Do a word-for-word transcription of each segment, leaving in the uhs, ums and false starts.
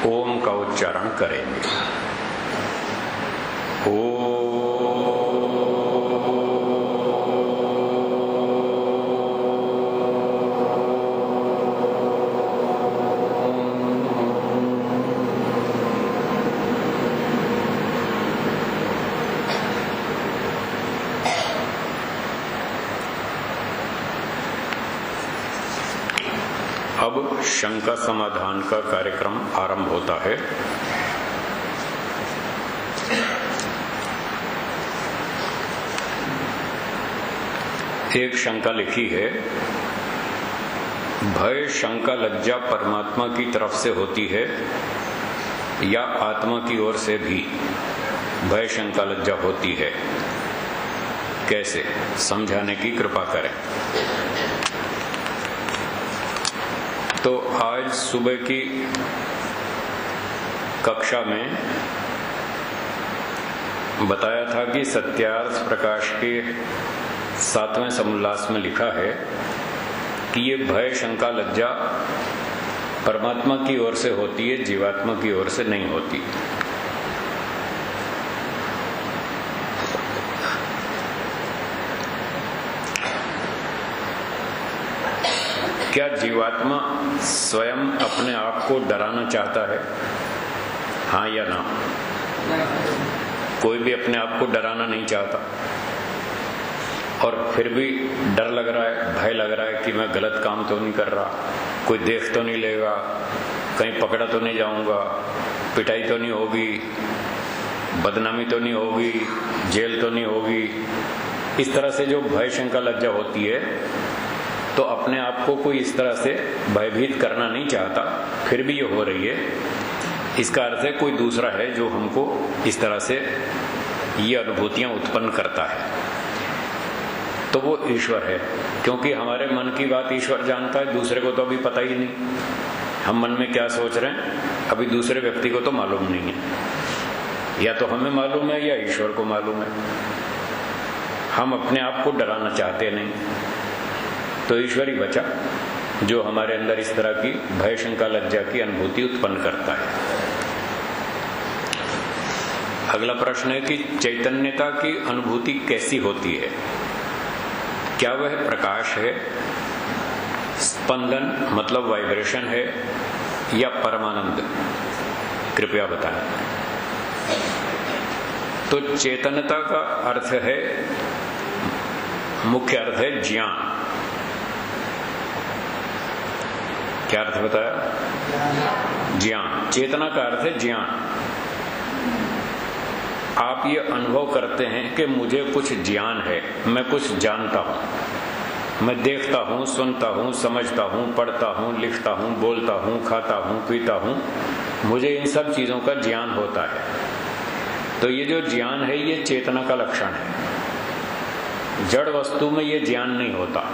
ओम का उच्चारण करेंगे। ओम अब शंका समाधान का कार्यक्रम आरंभ होता है। एक शंका लिखी है, भय शंका लज्जा परमात्मा की तरफ से होती है या आत्मा की ओर से भी भय शंका लज्जा होती है, कैसे? समझाने की कृपा करें। तो आज सुबह की कक्षा में बताया था कि सत्यार्थ प्रकाश के सातवें समोल्लास में लिखा है कि ये भय शंका लज्जा परमात्मा की ओर से होती है, जीवात्मा की ओर से नहीं होती। क्या जीवात्मा स्वयं अपने आप को डराना चाहता है? हाँ या ना? कोई भी अपने आप को डराना नहीं चाहता, और फिर भी डर लग रहा है, भय लग रहा है कि मैं गलत काम तो नहीं कर रहा, कोई देख तो नहीं लेगा, कहीं पकड़ा तो नहीं जाऊंगा, पिटाई तो नहीं होगी, बदनामी तो नहीं होगी, जेल तो नहीं होगी। इस तरह से जो भय शंका लज्जा होती है, तो अपने आप को कोई इस तरह से भयभीत करना नहीं चाहता, फिर भी ये हो रही है। इसका अर्थ है कोई दूसरा है जो हमको इस तरह से ये अनुभूतियां उत्पन्न करता है, तो वो ईश्वर है। क्योंकि हमारे मन की बात ईश्वर जानता है, दूसरे को तो अभी पता ही नहीं। हम मन में क्या सोच रहे हैं अभी दूसरे व्यक्ति को तो मालूम नहीं है, या तो हमें मालूम है या ईश्वर को मालूम है। हम अपने आप को डराना चाहते नहीं, तो ईश्वर ही बचा जो हमारे अंदर इस तरह की भय शंका लज्जा की अनुभूति उत्पन्न करता है। अगला प्रश्न है कि चैतन्यता की अनुभूति कैसी होती है? क्या वह प्रकाश है, स्पंदन मतलब वाइब्रेशन है, या परमानंद? कृपया बताएं। तो चेतनता का अर्थ है, मुख्य अर्थ है ज्ञान। क्या अर्थ बताया? ज्ञान। चेतना का अर्थ है ज्ञान। आप ये अनुभव करते हैं कि मुझे कुछ ज्ञान है, मैं कुछ जानता हूं, मैं देखता हूं, सुनता हूं, समझता हूं, पढ़ता हूं, लिखता हूं, बोलता हूं, खाता हूं, पीता हूं, मुझे इन सब चीजों का ज्ञान होता है। तो ये जो ज्ञान है ये चेतना का लक्षण है। जड़ वस्तु में ये ज्ञान नहीं होता,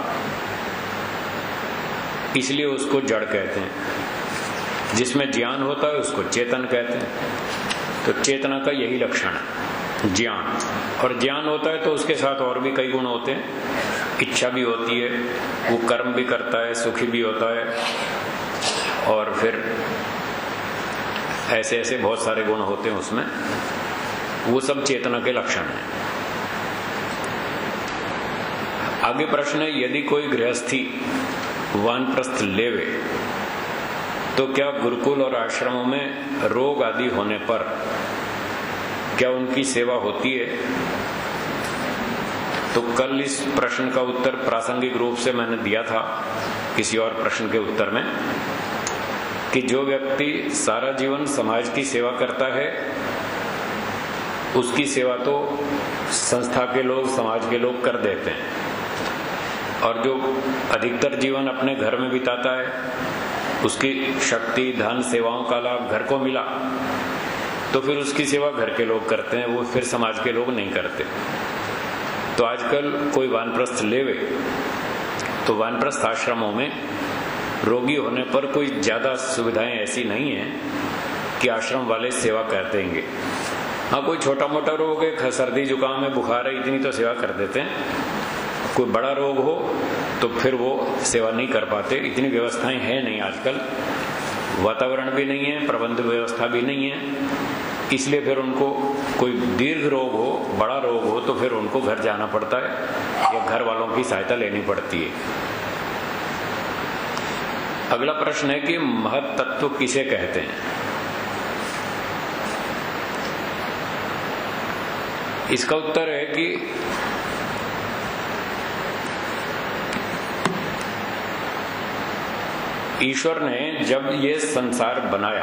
इसलिए उसको जड़ कहते हैं। जिसमें ज्ञान होता है उसको चेतन कहते हैं। तो चेतना का यही लक्षण है, ज्ञान। और ज्ञान होता है तो उसके साथ और भी कई गुण होते हैं। इच्छा भी होती है, वो कर्म भी करता है, सुखी भी होता है, और फिर ऐसे ऐसे बहुत सारे गुण होते हैं उसमें। वो सब चेतना के लक्षण हैं। आगे प्रश्न है, यदि कोई गृहस्थी वानप्रस्थ लेवे तो क्या गुरुकुल और आश्रमों में रोग आदि होने पर क्या उनकी सेवा होती है? तो कल इस प्रश्न का उत्तर प्रासंगिक रूप से मैंने दिया था किसी और प्रश्न के उत्तर में, कि जो व्यक्ति सारा जीवन समाज की सेवा करता है उसकी सेवा तो संस्था के लोग, समाज के लोग कर देते हैं, और जो अधिकतर जीवन अपने घर में बिताता है उसकी शक्ति, धन, सेवाओं का लाभ घर को मिला, तो फिर उसकी सेवा घर के लोग करते हैं, वो फिर समाज के लोग नहीं करते। तो आजकल कोई वानप्रस्थ लेवे तो वानप्रस्थ आश्रमों में रोगी होने पर कोई ज्यादा सुविधाएं ऐसी नहीं है कि आश्रम वाले सेवा कर देंगे। हाँ, कोई छोटा मोटा रोग है, सर्दी जुकाम है, बुखार है, इतनी तो सेवा कर देते हैं। कोई बड़ा रोग हो तो फिर वो सेवा नहीं कर पाते, इतनी व्यवस्थाएं हैं नहीं आजकल। वातावरण भी नहीं है, प्रबंध व्यवस्था भी नहीं है, इसलिए फिर उनको कोई दीर्घ रोग हो, बड़ा रोग हो तो फिर उनको घर जाना पड़ता है या घर वालों की सहायता लेनी पड़ती है। अगला प्रश्न है कि महत तत्व किसे कहते हैं? इसका उत्तर है कि ईश्वर ने जब ये संसार बनाया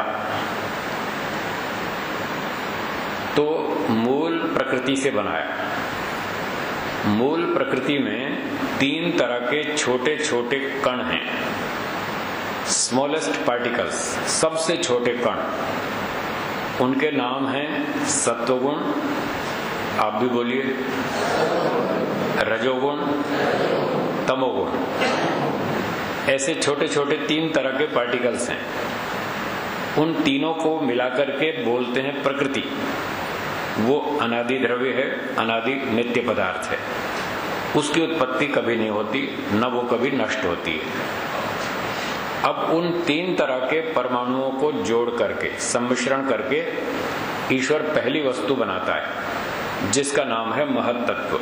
तो मूल प्रकृति से बनाया। मूल प्रकृति में तीन तरह के छोटे छोटे कण हैं, स्मॉलेस्ट पार्टिकल्स, सबसे छोटे कण। उनके नाम हैं सत्वगुण, आप भी बोलिए, रजोगुण, तमोगुण। ऐसे छोटे छोटे तीन तरह के पार्टिकल्स हैं। उन तीनों को मिलाकर के बोलते हैं प्रकृति। वो अनादि द्रव्य है, अनादि नित्य पदार्थ है। उसकी उत्पत्ति कभी नहीं होती, न वो कभी नष्ट होती है। अब उन तीन तरह के परमाणुओं को जोड़ करके, सम्मिश्रण करके ईश्वर पहली वस्तु बनाता है जिसका नाम है महत तत्व।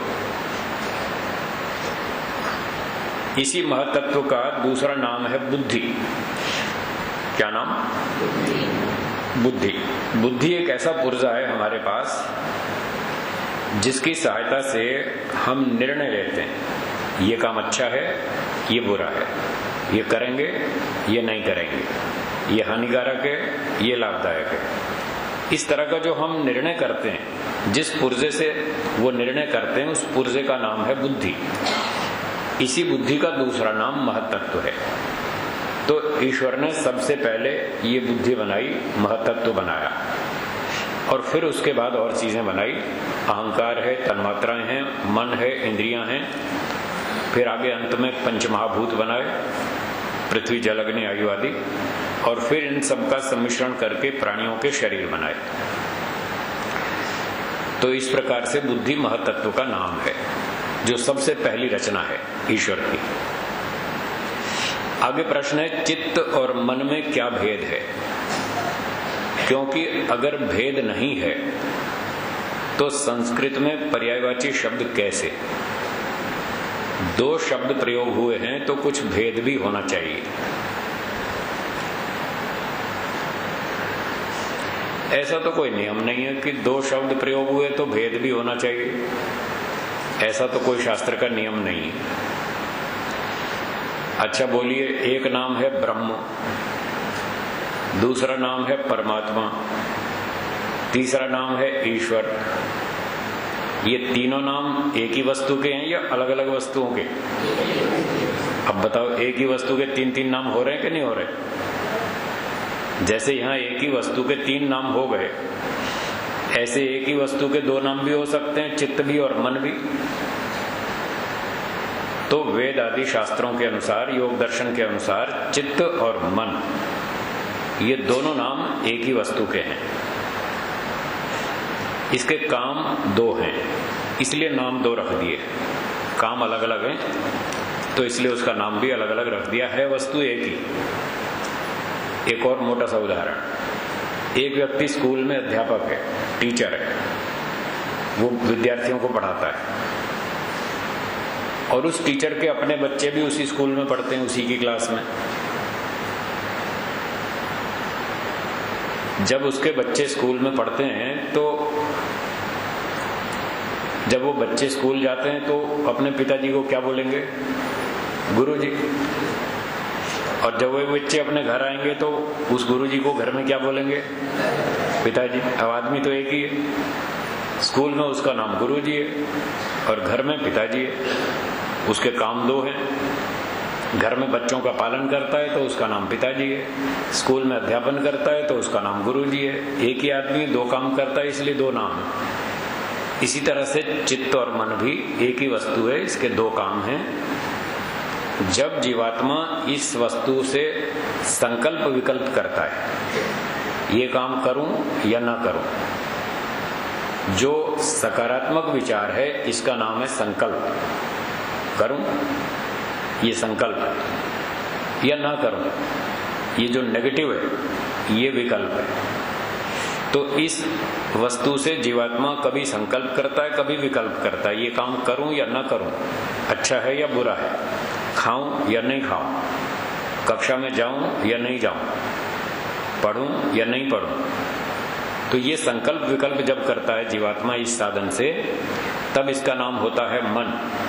इसी महत तत्व का दूसरा नाम है बुद्धि। क्या नाम? बुद्धि। बुद्धि एक ऐसा पुर्जा है हमारे पास जिसकी सहायता से हम निर्णय लेते हैं, ये काम अच्छा है, ये बुरा है, ये करेंगे, ये नहीं करेंगे, ये हानिकारक है, ये लाभदायक है। इस तरह का जो हम निर्णय करते हैं, जिस पुर्जे से वो निर्णय करते हैं, उस पुर्जे का नाम है बुद्धि। इसी बुद्धि का दूसरा नाम महत तत्व है। तो ईश्वर ने सबसे पहले ये बुद्धि बनाई, महत तत्व बनाया, और फिर उसके बाद और चीजें बनाई। अहंकार है, तन्मात्राएं हैं, मन है, इंद्रियां हैं, फिर आगे अंत में पंचमहाभूत बनाए, पृथ्वी जल अग्नि आयु आदि, और फिर इन सब का सम्मिश्रण करके प्राणियों के शरीर बनाए। तो इस प्रकार से बुद्धि महत तत्व का नाम है, जो सबसे पहली रचना है ईश्वर की। आगे प्रश्न है चित्त और मन में क्या भेद है? क्योंकि अगर भेद नहीं है तो संस्कृत में पर्यायवाची शब्द कैसे? दो शब्द प्रयोग हुए हैं तो कुछ भेद भी होना चाहिए। ऐसा तो कोई नियम नहीं है कि दो शब्द प्रयोग हुए तो भेद भी होना चाहिए, ऐसा तो कोई शास्त्र का नियम नहीं है। अच्छा बोलिए, एक नाम है ब्रह्म, दूसरा नाम है परमात्मा, तीसरा नाम है ईश्वर। ये तीनों नाम एक ही वस्तु के हैं या अलग अलग वस्तुओं के? अब बताओ, एक ही वस्तु के तीन तीन नाम हो रहे हैं कि नहीं हो रहे? जैसे यहां एक ही वस्तु के तीन नाम हो गए, ऐसे एक ही वस्तु के दो नाम भी हो सकते हैं, चित्त भी और मन भी। तो वेद आदि शास्त्रों के अनुसार, योग दर्शन के अनुसार, चित्त और मन ये दोनों नाम एक ही वस्तु के हैं। इसके काम दो हैं, इसलिए नाम दो रख दिए। काम अलग अलग हैं तो इसलिए उसका नाम भी अलग अलग रख दिया है, वस्तु एक ही। एक और मोटा सा उदाहरण, एक व्यक्ति स्कूल में अध्यापक है, टीचर है, वो विद्यार्थियों को पढ़ाता है, और उस टीचर के अपने बच्चे भी उसी स्कूल में पढ़ते हैं, उसी की क्लास में। जब उसके बच्चे स्कूल में पढ़ते हैं तो जब वो बच्चे स्कूल जाते हैं तो अपने पिताजी को क्या बोलेंगे? गुरुजी। और जब वो बच्चे अपने घर आएंगे तो उस गुरुजी को घर में क्या बोलेंगे? पिताजी। अब आदमी तो एक ही है, स्कूल में उसका नाम गुरुजी है और घर में पिताजी है। उसके काम दो हैं, घर में बच्चों का पालन करता है तो उसका नाम पिताजी है, स्कूल में अध्यापन करता है तो उसका नाम गुरुजी है। एक ही आदमी दो काम करता है, इसलिए दो नाम। इसी तरह से चित्त और मन भी एक ही वस्तु है, इसके दो काम हैं। जब जीवात्मा इस वस्तु से संकल्प विकल्प करता है, ये काम करूं या ना करूं, जो सकारात्मक विचार है इसका नाम है संकल्प। करूं, ये संकल्प है, या ना करूं, ये जो नेगेटिव है ये विकल्प है। तो इस वस्तु से जीवात्मा कभी संकल्प करता है, कभी विकल्प करता है, ये काम करूं या ना करूं, अच्छा है या बुरा है, खाऊं या नहीं खाऊं, कक्षा में जाऊं या नहीं जाऊं, पढ़ूं या नहीं पढ़ूं। तो ये संकल्प विकल्प जब करता है जीवात्मा इस साधन से, तब इसका नाम होता है मन।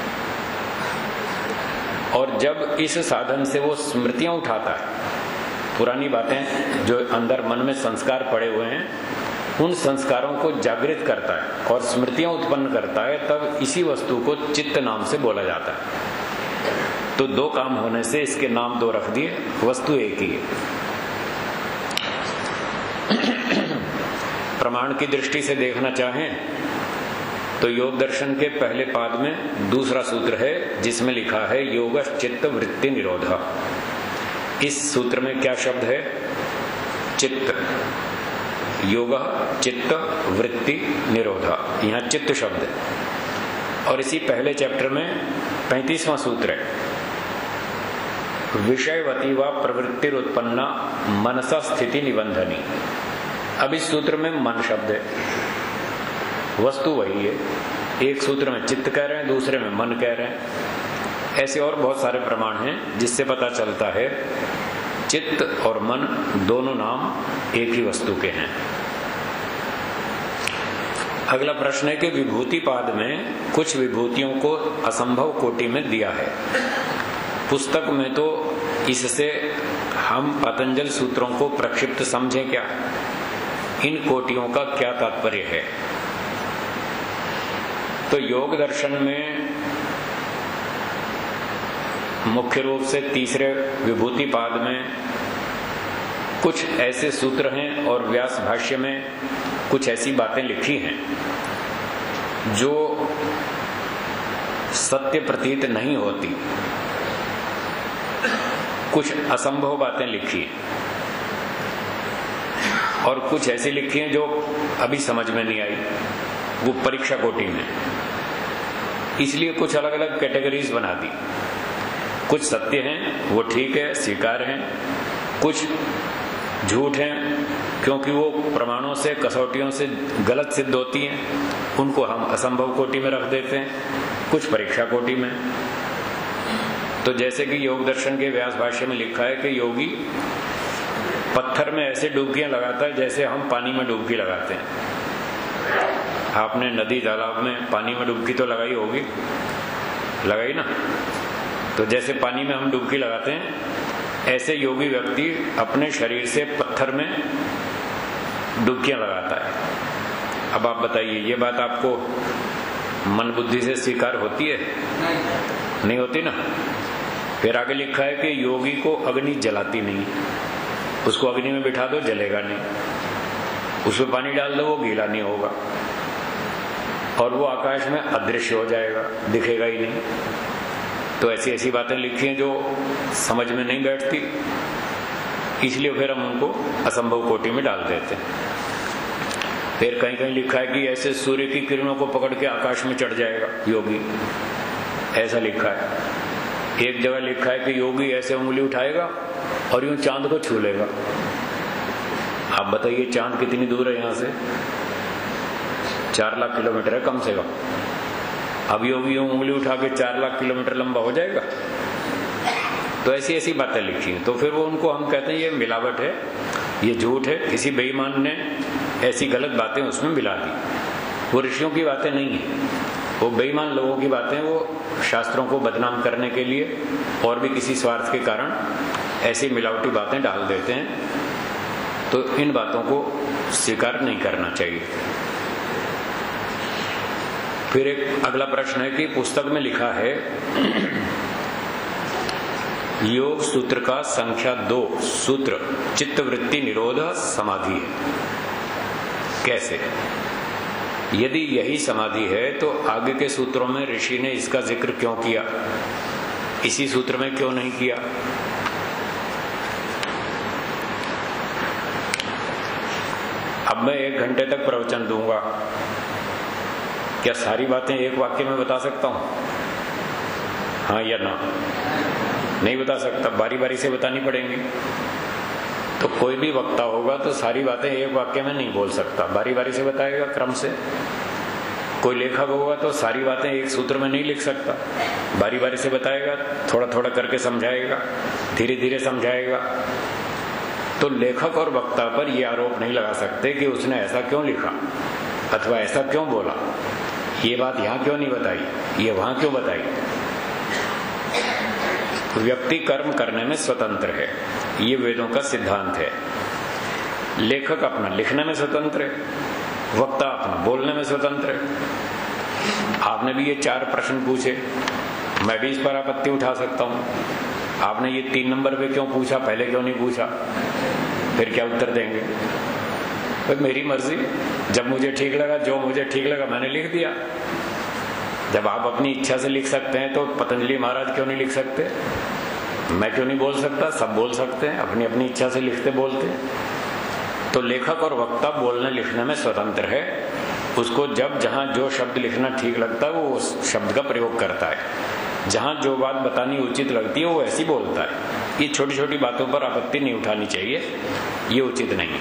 और जब इस साधन से वो स्मृतियां उठाता है, पुरानी बातें जो अंदर मन में संस्कार पड़े हुए हैं, उन संस्कारों को जागृत करता है और स्मृतियां उत्पन्न करता है, तब इसी वस्तु को चित्त नाम से बोला जाता है। तो दो काम होने से इसके नाम दो रख दिए, वस्तु एक ही है। प्रमाण की दृष्टि से देखना चाहें तो योग दर्शन के पहले पाद में दूसरा सूत्र है जिसमें लिखा है योगश्च चित्त वृत्ति निरोधा। इस सूत्र में क्या शब्द है? चित्त। योग चित्त वृत्ति निरोधा, यहां चित्त शब्द है। और इसी पहले चैप्टर में पैंतीसवां सूत्र है विषयवती व प्रवृत्तिरुत्पन्ना मनसा स्थिति निबंधनी। अब इस सूत्र में मन शब्द है, वस्तु वही है। एक सूत्र में चित्त कह रहे हैं, दूसरे में मन कह रहे हैं। ऐसे और बहुत सारे प्रमाण हैं जिससे पता चलता है चित्त और मन दोनों नाम एक ही वस्तु के हैं। अगला प्रश्न है कि विभूति पाद में कुछ विभूतियों को असंभव कोटि में दिया है। पुस्तक में तो इससे हम पतंजल सूत्रों को प्रक्षिप्त समझें क्या? इन कोटियों का क्या तात्पर्य है? तो योग दर्शन में मुख्य रूप से तीसरे विभूति पाद में कुछ ऐसे सूत्र हैं और व्यास भाष्य में कुछ ऐसी बातें लिखी हैं जो सत्य प्रतीत नहीं होती। कुछ असंभव बातें लिखी हैं और कुछ ऐसी लिखी हैं जो अभी समझ में नहीं आई, वो परीक्षा कोटि में। इसलिए कुछ अलग अलग कैटेगरीज बना दी। कुछ सत्य हैं, वो ठीक है, स्वीकार हैं। कुछ झूठ हैं क्योंकि वो प्रमाणों से, कसौटियों से गलत सिद्ध होती हैं, उनको हम असंभव कोटि में रख देते हैं। कुछ परीक्षा कोटि में। तो जैसे कि योग दर्शन के व्यास भाष्य में लिखा है कि योगी पत्थर में ऐसे डुबकियां लगाता है जैसे हम पानी में डुबकी लगाते हैं। आपने नदी तालाब में पानी में डुबकी तो लगाई होगी, लगाई ना? तो जैसे पानी में हम डुबकी लगाते हैं, ऐसे योगी व्यक्ति अपने शरीर से पत्थर में डुबकियां लगाता है। अब आप बताइए, ये बात आपको मन बुद्धि से स्वीकार होती है? नहीं, नहीं होती ना। फिर आगे लिखा है कि योगी को अग्नि जलाती नहीं। उसको अग्नि में बिठा दो, जलेगा नहीं। उसमें पानी डाल दो, वो गीला नहीं होगा। और वो आकाश में अदृश्य हो जाएगा, दिखेगा ही नहीं। तो ऐसी ऐसी बातें लिखी हैं जो समझ में नहीं बैठती, इसलिए फिर हम उनको असंभव कोटि में डाल देते हैं। फिर कहीं कहीं लिखा है कि ऐसे सूर्य की किरणों को पकड़ के आकाश में चढ़ जाएगा योगी, ऐसा लिखा है। एक जगह लिखा है कि योगी ऐसे उंगली उठाएगा और यूं चांद को छू लेगा। आप बताइए, चांद कितनी दूर है यहां से? चार लाख किलोमीटर है कम से कम। अब योगी यूं उंगली उठा के चार लाख किलोमीटर लंबा हो जाएगा? तो ऐसी ऐसी बातें लिखी हैं। तो फिर वो उनको हम कहते हैं ये मिलावट है, ये झूठ है। किसी बेईमान ने ऐसी गलत बातें उसमें मिला दी। वो ऋषियों की बातें नहीं है, वो बेईमान लोगों की बातें। वो शास्त्रों को बदनाम करने के लिए और भी किसी स्वार्थ के कारण ऐसी मिलावटी बातें डाल देते हैं। तो इन बातों को स्वीकार नहीं करना चाहिए। फिर एक अगला प्रश्न है कि पुस्तक में लिखा है योग सूत्र का संख्या दो सूत्र चित्तवृत्ति निरोध समाधि है। कैसे? यदि यही समाधि है तो आगे के सूत्रों में ऋषि ने इसका जिक्र क्यों किया, इसी सूत्र में क्यों नहीं किया? अब मैं एक घंटे तक प्रवचन दूंगा, क्या सारी बातें एक वाक्य में बता सकता हूं? हाँ या ना? नहीं बता सकता, बारी बारी से बतानी पड़ेंगी। तो कोई भी वक्ता होगा तो सारी बातें एक वाक्य में नहीं बोल सकता, बारी बारी से बताएगा क्रम से। कोई लेखक होगा तो सारी बातें एक सूत्र में नहीं लिख सकता, बारी बारी से बताएगा, थोड़ा थोड़ा करके समझाएगा, धीरे धीरे समझाएगा। तो लेखक और वक्ता पर यह आरोप नहीं लगा सकते कि उसने ऐसा क्यों लिखा अथवा ऐसा क्यों बोला, ये बात यहां क्यों नहीं बताई, ये वहां क्यों बताई। व्यक्ति कर्म करने में स्वतंत्र है, ये वेदों का सिद्धांत है। लेखक अपना लिखने में स्वतंत्र है, वक्ता अपना बोलने में स्वतंत्र है। आपने भी ये चार प्रश्न पूछे, मैं भी इस पर आपत्ति उठा सकता हूं। आपने ये तीन नंबर पे क्यों पूछा, पहले क्यों नहीं पूछा, फिर क्या उत्तर देंगे। तो मेरी मर्जी, जब मुझे ठीक लगा, जो मुझे ठीक लगा मैंने लिख दिया। जब आप अपनी इच्छा से लिख सकते हैं तो पतंजलि महाराज क्यों नहीं लिख सकते, मैं क्यों नहीं बोल सकता, सब बोल सकते हैं, अपनी अपनी इच्छा से लिखते बोलते। तो लेखक और वक्ता बोलने लिखने में स्वतंत्र है, उसको जब जहां जो शब्द लिखना ठीक लगता है वो उस शब्द का प्रयोग करता है, जहां जो बात बतानी उचित लगती है वो ऐसी बोलता है। ये छोटी छोटी बातों पर आपत्ति नहीं उठानी चाहिए, ये उचित नहीं।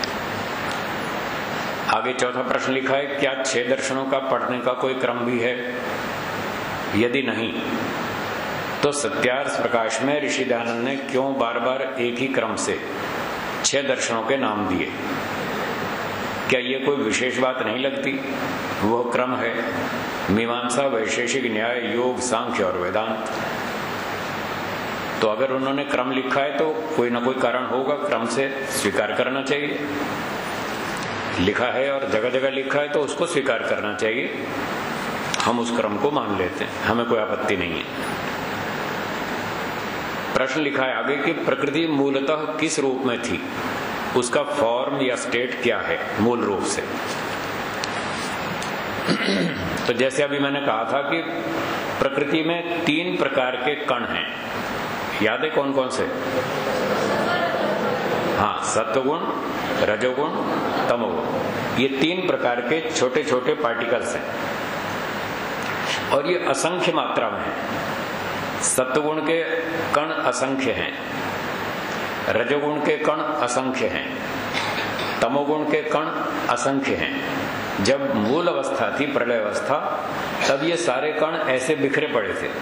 आगे चौथा प्रश्न लिखा है, क्या छह दर्शनों का पढ़ने का कोई क्रम भी है? यदि नहीं तो सत्यार्थ प्रकाश में ऋषि दयानंद ने क्यों बार बार एक ही क्रम से छह दर्शनों के नाम दिए? क्या ये कोई विशेष बात नहीं लगती? वह क्रम है मीमांसा, वैशेषिक न्याय, योग, सांख्य और वेदांत। तो अगर उन्होंने क्रम लिखा है तो कोई ना कोई कारण होगा, क्रम से स्वीकार करना चाहिए। लिखा है और जगह जगह लिखा है तो उसको स्वीकार करना चाहिए, हम उस क्रम को मान लेते हैं, हमें कोई आपत्ति नहीं है। प्रश्न लिखा है आगे कि प्रकृति मूलतः किस रूप में थी, उसका फॉर्म या स्टेट क्या है मूल रूप से। तो जैसे अभी मैंने कहा था कि प्रकृति में तीन प्रकार के कण हैं, याद है कौन कौन से? हाँ, सत्वगुण, रजोगुण, तमोगुण, ये तीन प्रकार के छोटे छोटे पार्टिकल्स हैं और ये असंख्य मात्रा में है। सत्वगुण के कण असंख्य हैं, रजोगुण के कण असंख्य हैं, तमोगुण के कण असंख्य हैं। जब मूल अवस्था थी, प्रलय अवस्था, तब ये सारे कण ऐसे बिखरे पड़े थे।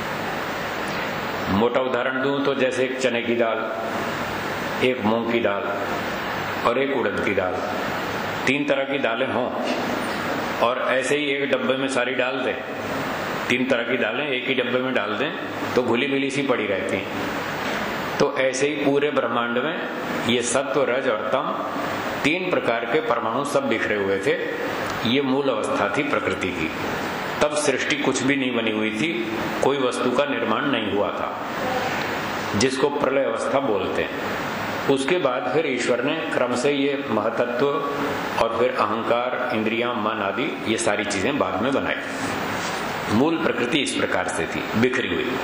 मोटा उदाहरण दूं तो जैसे एक चने की दाल, एक मूंग की दाल और एक उड़द की दाल, तीन तरह की दालें हों और ऐसे ही एक डब्बे में सारी डाल दें, तीन तरह की दालें एक ही डब्बे में डाल दें तो घुली मिली सी पड़ी रहती हैं। तो ऐसे ही पूरे ब्रह्मांड में ये सत्व, रज और तम तीन प्रकार के परमाणु सब बिखरे हुए थे। ये मूल अवस्था थी प्रकृति की। तब सृष्टि कुछ भी नहीं बनी हुई थी, कोई वस्तु का निर्माण नहीं हुआ था, जिसको प्रलय अवस्था बोलते हैं। उसके बाद फिर ईश्वर ने क्रम से ये महतत्व और फिर अहंकार, इंद्रियां, मन आदि ये सारी चीजें बाद में बनाई। मूल प्रकृति इस प्रकार से थी, बिखरी हुई।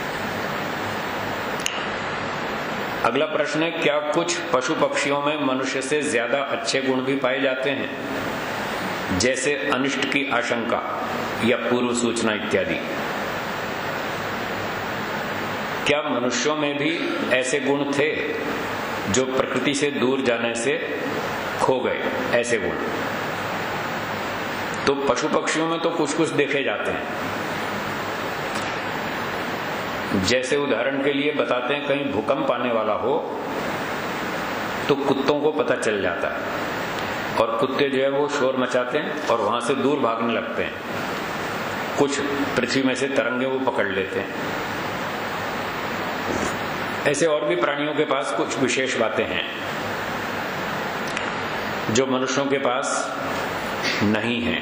अगला प्रश्न है, क्या कुछ पशु पक्षियों में मनुष्य से ज्यादा अच्छे गुण भी पाए जाते हैं, जैसे अनिष्ट की आशंका या पूर्व सूचना इत्यादि? क्या मनुष्यों में भी ऐसे गुण थे जो प्रकृति से दूर जाने से खो गए, ऐसे गुण? तो पशु पक्षियों में तो कुछ कुछ देखे जाते हैं। जैसे उदाहरण के लिए बताते हैं, कहीं भूकंप आने वाला हो तो कुत्तों को पता चल जाता है और कुत्ते जो है वो शोर मचाते हैं और वहां से दूर भागने लगते हैं। कुछ पृथ्वी में से तरंगे वो पकड़ लेते हैं। ऐसे और भी प्राणियों के पास कुछ विशेष बातें हैं जो मनुष्यों के पास नहीं है।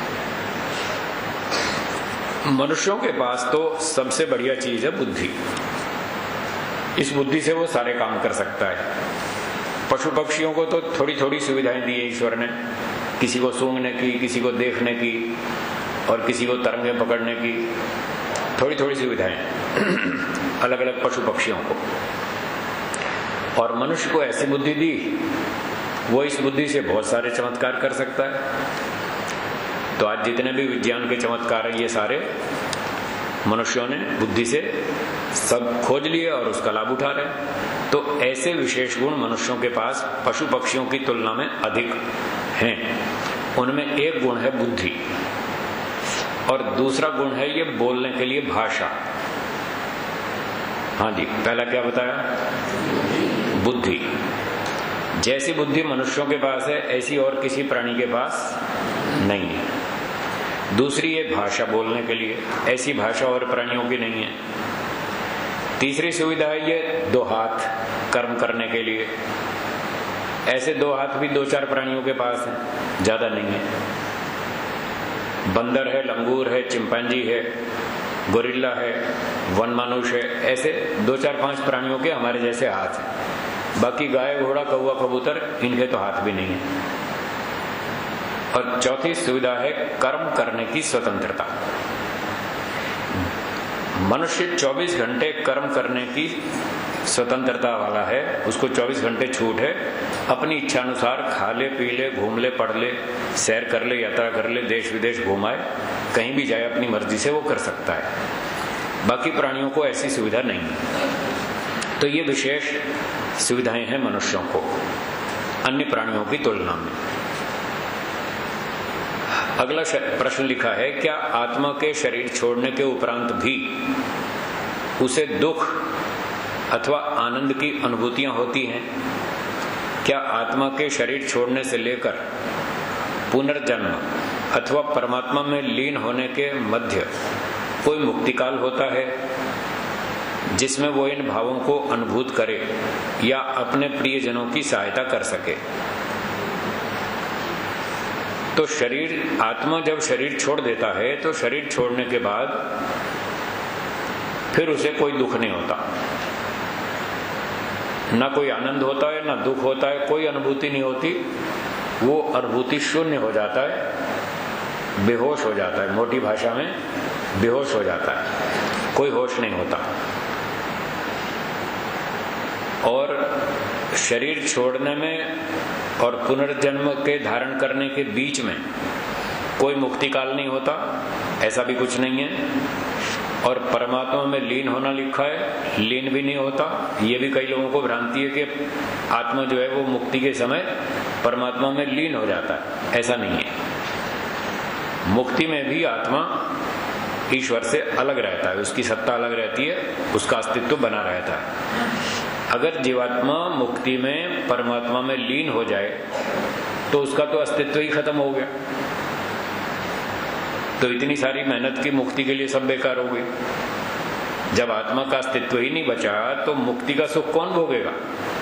मनुष्यों के पास तो सबसे बढ़िया चीज है बुद्धि। इस बुद्धि से वो सारे काम कर सकता है। पशु पक्षियों को तो थोड़ी थोड़ी सुविधाएं दी है ईश्वर ने, किसी को सूंघने की, किसी को देखने की और किसी को तरंगे पकड़ने की, थोड़ी थोड़ी सुविधाएं अलग अलग पशु पक्षियों को। और मनुष्य को ऐसी बुद्धि दी, वो इस बुद्धि से बहुत सारे चमत्कार कर सकता है। तो आज जितने भी विज्ञान के चमत्कार हैं, ये सारे मनुष्यों ने बुद्धि से सब खोज लिए और उसका लाभ उठा रहे हैं। तो ऐसे विशेष गुण मनुष्यों के पास पशु पक्षियों की तुलना में अधिक हैं। उनमें एक गुण है बुद्धि, और दूसरा गुण है ये बोलने के लिए भाषा। हाँ जी, पहला क्या बताया? बुद्धि। जैसी बुद्धि मनुष्यों के पास है ऐसी और किसी प्राणी के पास नहीं है। दूसरी ये भाषा बोलने के लिए, ऐसी भाषा और प्राणियों की नहीं है। तीसरी सुविधा है ये दो हाथ कर्म करने के लिए, ऐसे दो हाथ भी दो चार प्राणियों के पास हैं, ज्यादा नहीं है। बंदर है, लंगूर है, चिंपांजी है, गोरिल्ला है, वन मानुष है, ऐसे दो चार पांच प्राणियों के हमारे जैसे हाथ हैं। बाकी गाय, घोड़ा, कौवा, कबूतर, इनके तो हाथ भी नहीं है। और चौथी सुविधा है कर्म करने की स्वतंत्रता। मनुष्य चौबीस घंटे कर्म करने की स्वतंत्रता वाला है, उसको चौबीस घंटे छूट है। अपनी इच्छा अनुसार खा ले, पी ले, घूम ले, पढ़ ले, सैर कर ले, यात्रा कर ले, देश विदेश घुमाए, कहीं भी जाए अपनी मर्जी से वो कर सकता है। बाकी प्राणियों को ऐसी सुविधा नहीं है। तो ये विशेष सुविधाएं हैं मनुष्यों को अन्य प्राणियों की तुलना में। अगला प्रश्न लिखा है, क्या आत्मा के शरीर छोड़ने के उपरांत भी उसे दुख अथवा आनंद की अनुभूतियां होती हैं? क्या आत्मा के शरीर छोड़ने से लेकर पुनर्जन्म अथवा परमात्मा में लीन होने के मध्य कोई मुक्तिकाल होता है जिसमें वो इन भावों को अनुभूत करे या अपने प्रियजनों की सहायता कर सके? तो शरीर, आत्मा जब शरीर छोड़ देता है तो शरीर छोड़ने के बाद फिर उसे कोई दुख नहीं होता, ना कोई आनंद होता है, ना दुख होता है, कोई अनुभूति नहीं होती। वो अनुभूति शून्य हो जाता है, बेहोश हो जाता है। मोटी भाषा में बेहोश हो जाता है, कोई होश नहीं होता। और शरीर छोड़ने में और पुनर्जन्म के धारण करने के बीच में कोई मुक्ति काल नहीं होता, ऐसा भी कुछ नहीं है। और परमात्मा में लीन होना लिखा है, लीन भी नहीं होता। ये भी कई लोगों को भ्रांति है कि आत्मा जो है वो मुक्ति के समय परमात्मा में लीन हो जाता है, ऐसा नहीं है। मुक्ति में भी आत्मा ईश्वर से अलग रहता है, उसकी सत्ता अलग रहती है, उसका अस्तित्व बना रहता है। अगर जीवात्मा मुक्ति में परमात्मा में लीन हो जाए तो उसका तो अस्तित्व ही खत्म हो गया, तो इतनी सारी मेहनत की मुक्ति के लिए सब बेकार हो गई। जब आत्मा का अस्तित्व ही नहीं बचा तो मुक्ति का सुख कौन भोगेगा?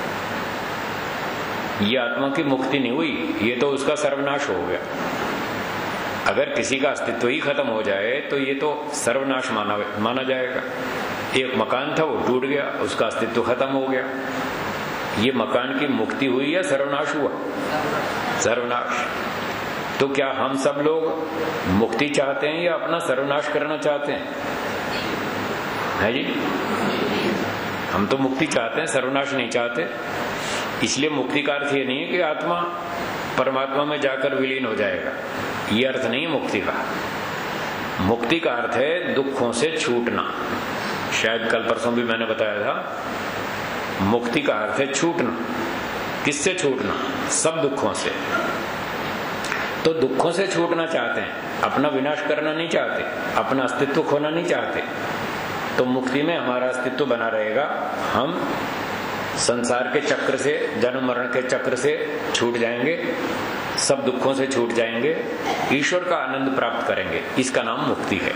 ये आत्मा की मुक्ति नहीं हुई, ये तो उसका सर्वनाश हो गया। अगर किसी का अस्तित्व ही खत्म हो जाए तो ये तो सर्वनाश माना माना जाएगा। एक मकान था, वो टूट गया, उसका अस्तित्व खत्म हो गया। ये मकान की मुक्ति हुई या सर्वनाश हुआ? सर्वनाश। तो क्या हम सब लोग मुक्ति चाहते हैं या अपना सर्वनाश करना चाहते हैं? है जी, हम तो मुक्ति चाहते हैं, सर्वनाश नहीं चाहते। इसलिए मुक्ति का अर्थ ये नहीं है कि आत्मा परमात्मा में जाकर विलीन हो जाएगा, ये अर्थ नहीं है मुक्ति का। मुक्ति का अर्थ है दुखों से छूटना। शायद कल परसों भी मैंने बताया था, मुक्ति का अर्थ है छूटना। किससे छूटना? सब दुखों से। तो दुखों से छूटना चाहते हैं, अपना विनाश करना नहीं चाहते, अपना अस्तित्व खोना नहीं चाहते। तो मुक्ति में हमारा अस्तित्व बना रहेगा। हम संसार के चक्र से, जन्म मरण के चक्र से छूट जाएंगे, सब दुखों से छूट जाएंगे, ईश्वर का आनंद प्राप्त करेंगे। इसका नाम मुक्ति है।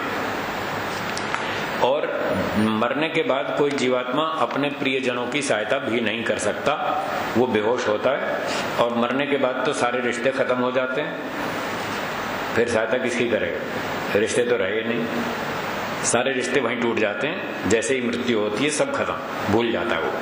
और मरने के बाद कोई जीवात्मा अपने प्रियजनों की सहायता भी नहीं कर सकता, वो बेहोश होता है। और मरने के बाद तो सारे रिश्ते खत्म हो जाते हैं, फिर सहायता किसकी करेगा? रिश्ते तो रहे नहीं, सारे रिश्ते वहीं टूट जाते हैं। जैसे ही मृत्यु होती है सब खत्म, भूल जाता है वो।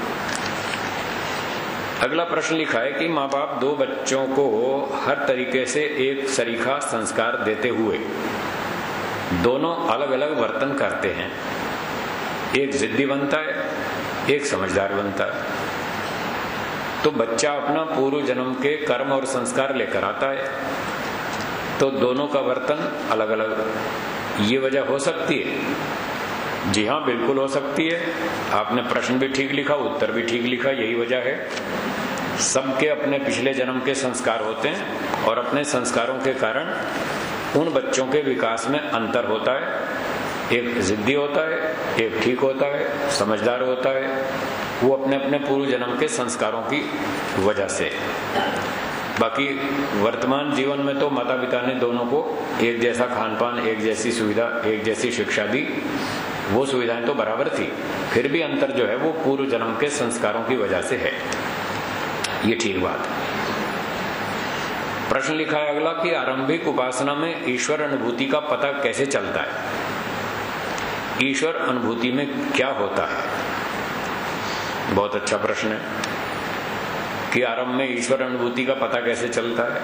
अगला प्रश्न लिखा है कि माँ बाप दो बच्चों को हर तरीके से एक सरीखा संस्कार देते हुए दोनों अलग अलग वर्तन करते हैं। एक जिद्दी बनता है, एक समझदार बनता है। तो बच्चा अपना पूर्व जन्म के कर्म और संस्कार लेकर आता है, तो दोनों का वर्तन अलग अलग। ये वजह हो सकती है जी हाँ, बिल्कुल हो सकती है। आपने प्रश्न भी ठीक लिखा, उत्तर भी ठीक लिखा। यही वजह है, सबके अपने पिछले जन्म के संस्कार होते हैं और अपने संस्कारों के कारण उन बच्चों के विकास में अंतर होता है। एक जिद्दी होता है, एक ठीक होता है, समझदार होता है। वो अपने अपने पूर्व जन्म के संस्कारों की वजह से। बाकी वर्तमान जीवन में तो माता पिता ने दोनों को एक जैसा खान पान, एक जैसी सुविधा, एक जैसी शिक्षा दी। वो सुविधाएं तो बराबर थी, फिर भी अंतर जो है वो पूर्व जन्म के संस्कारों की वजह से है। ये ठीक बात है। प्रश्न लिखा है अगला कि आरंभिक उपासना में ईश्वर अनुभूति का पता कैसे चलता है? ईश्वर अनुभूति में क्या होता है? बहुत अच्छा प्रश्न है कि आरंभ में ईश्वर अनुभूति का पता कैसे चलता है।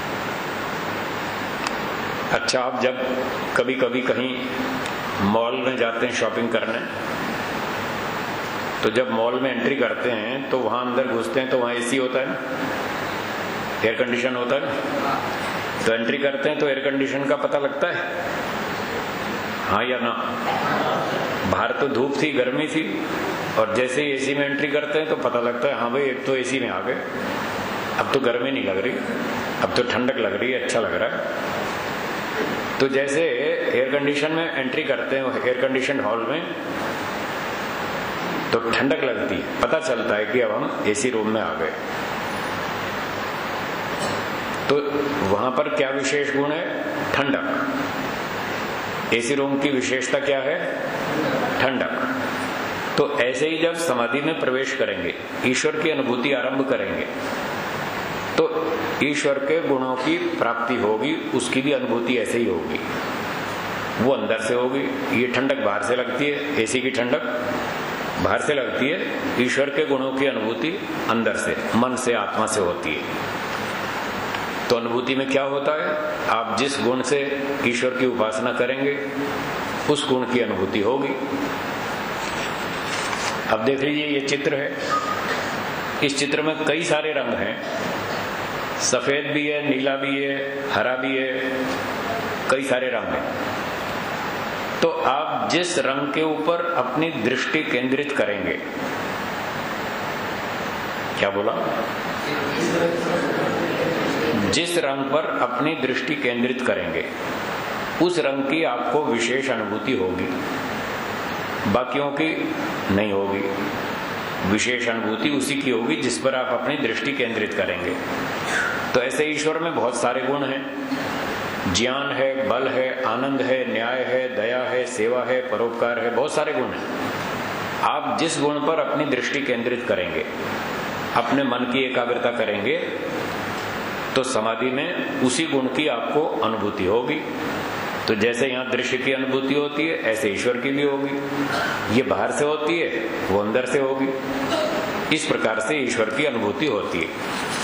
अच्छा, आप जब कभी कभी कहीं मॉल में जाते हैं शॉपिंग करने, तो जब मॉल में एंट्री करते हैं तो वहां अंदर घुसते हैं तो वहां एसी होता है ना, एयर कंडीशन होता है ना। तो एंट्री करते हैं तो एयर कंडीशन का पता लगता है, हाँ या ना? बाहर तो धूप थी, गर्मी थी, और जैसे ही एसी में एंट्री करते हैं तो पता लगता है हाँ भाई एक तो एसी में आ गए, अब तो गर्मी नहीं लग रही, अब तो ठंडक लग रही है, अच्छा लग रहा है। तो जैसे एयर कंडीशन में एंट्री करते हैं एयर कंडीशन हॉल में, तो ठंडक लगती है, पता चलता है कि अब हम एसी रूम में आ गए। तो वहां पर क्या विशेष गुण है? ठंडक। एसी रूम की विशेषता क्या है? ठंडक। तो ऐसे ही जब समाधि में प्रवेश करेंगे, ईश्वर की अनुभूति आरंभ करेंगे, तो ईश्वर के गुणों की प्राप्ति होगी, उसकी भी अनुभूति ऐसे ही होगी। वो अंदर से होगी। ये ठंडक बाहर से लगती है, एसी की ठंडक बाहर से लगती है। ईश्वर के गुणों की अनुभूति अंदर से, मन से, आत्मा से होती है। तो अनुभूति में क्या होता है? आप जिस गुण से ईश्वर की उपासना करेंगे उस गुण की अनुभूति होगी। अब देख लीजिए, ये चित्र है। इस चित्र में कई सारे रंग हैं, सफेद भी है, नीला भी है, हरा भी है, कई सारे रंग हैं। तो आप जिस रंग के ऊपर अपनी दृष्टि केंद्रित करेंगे, क्या बोला? जिस रंग पर अपनी दृष्टि केंद्रित करेंगे उस रंग की आपको विशेष अनुभूति होगी, बाकियों की नहीं होगी। विशेष अनुभूति उसी की होगी जिस पर आप अपनी दृष्टि केंद्रित करेंगे। तो ऐसे ईश्वर में बहुत सारे गुण हैं। ज्ञान है, बल है, आनंद है, न्याय है, दया है, सेवा है, परोपकार है, बहुत सारे गुण हैं। आप जिस गुण पर अपनी दृष्टि केंद्रित करेंगे, अपने मन की एकाग्रता करेंगे, तो समाधि में उसी गुण की आपको अनुभूति होगी। तो जैसे यहां दृश्य की अनुभूति होती है, ऐसे ईश्वर की भी होगी। ये बाहर से होती है, वो अंदर से होगी। इस प्रकार से ईश्वर की अनुभूति होती है।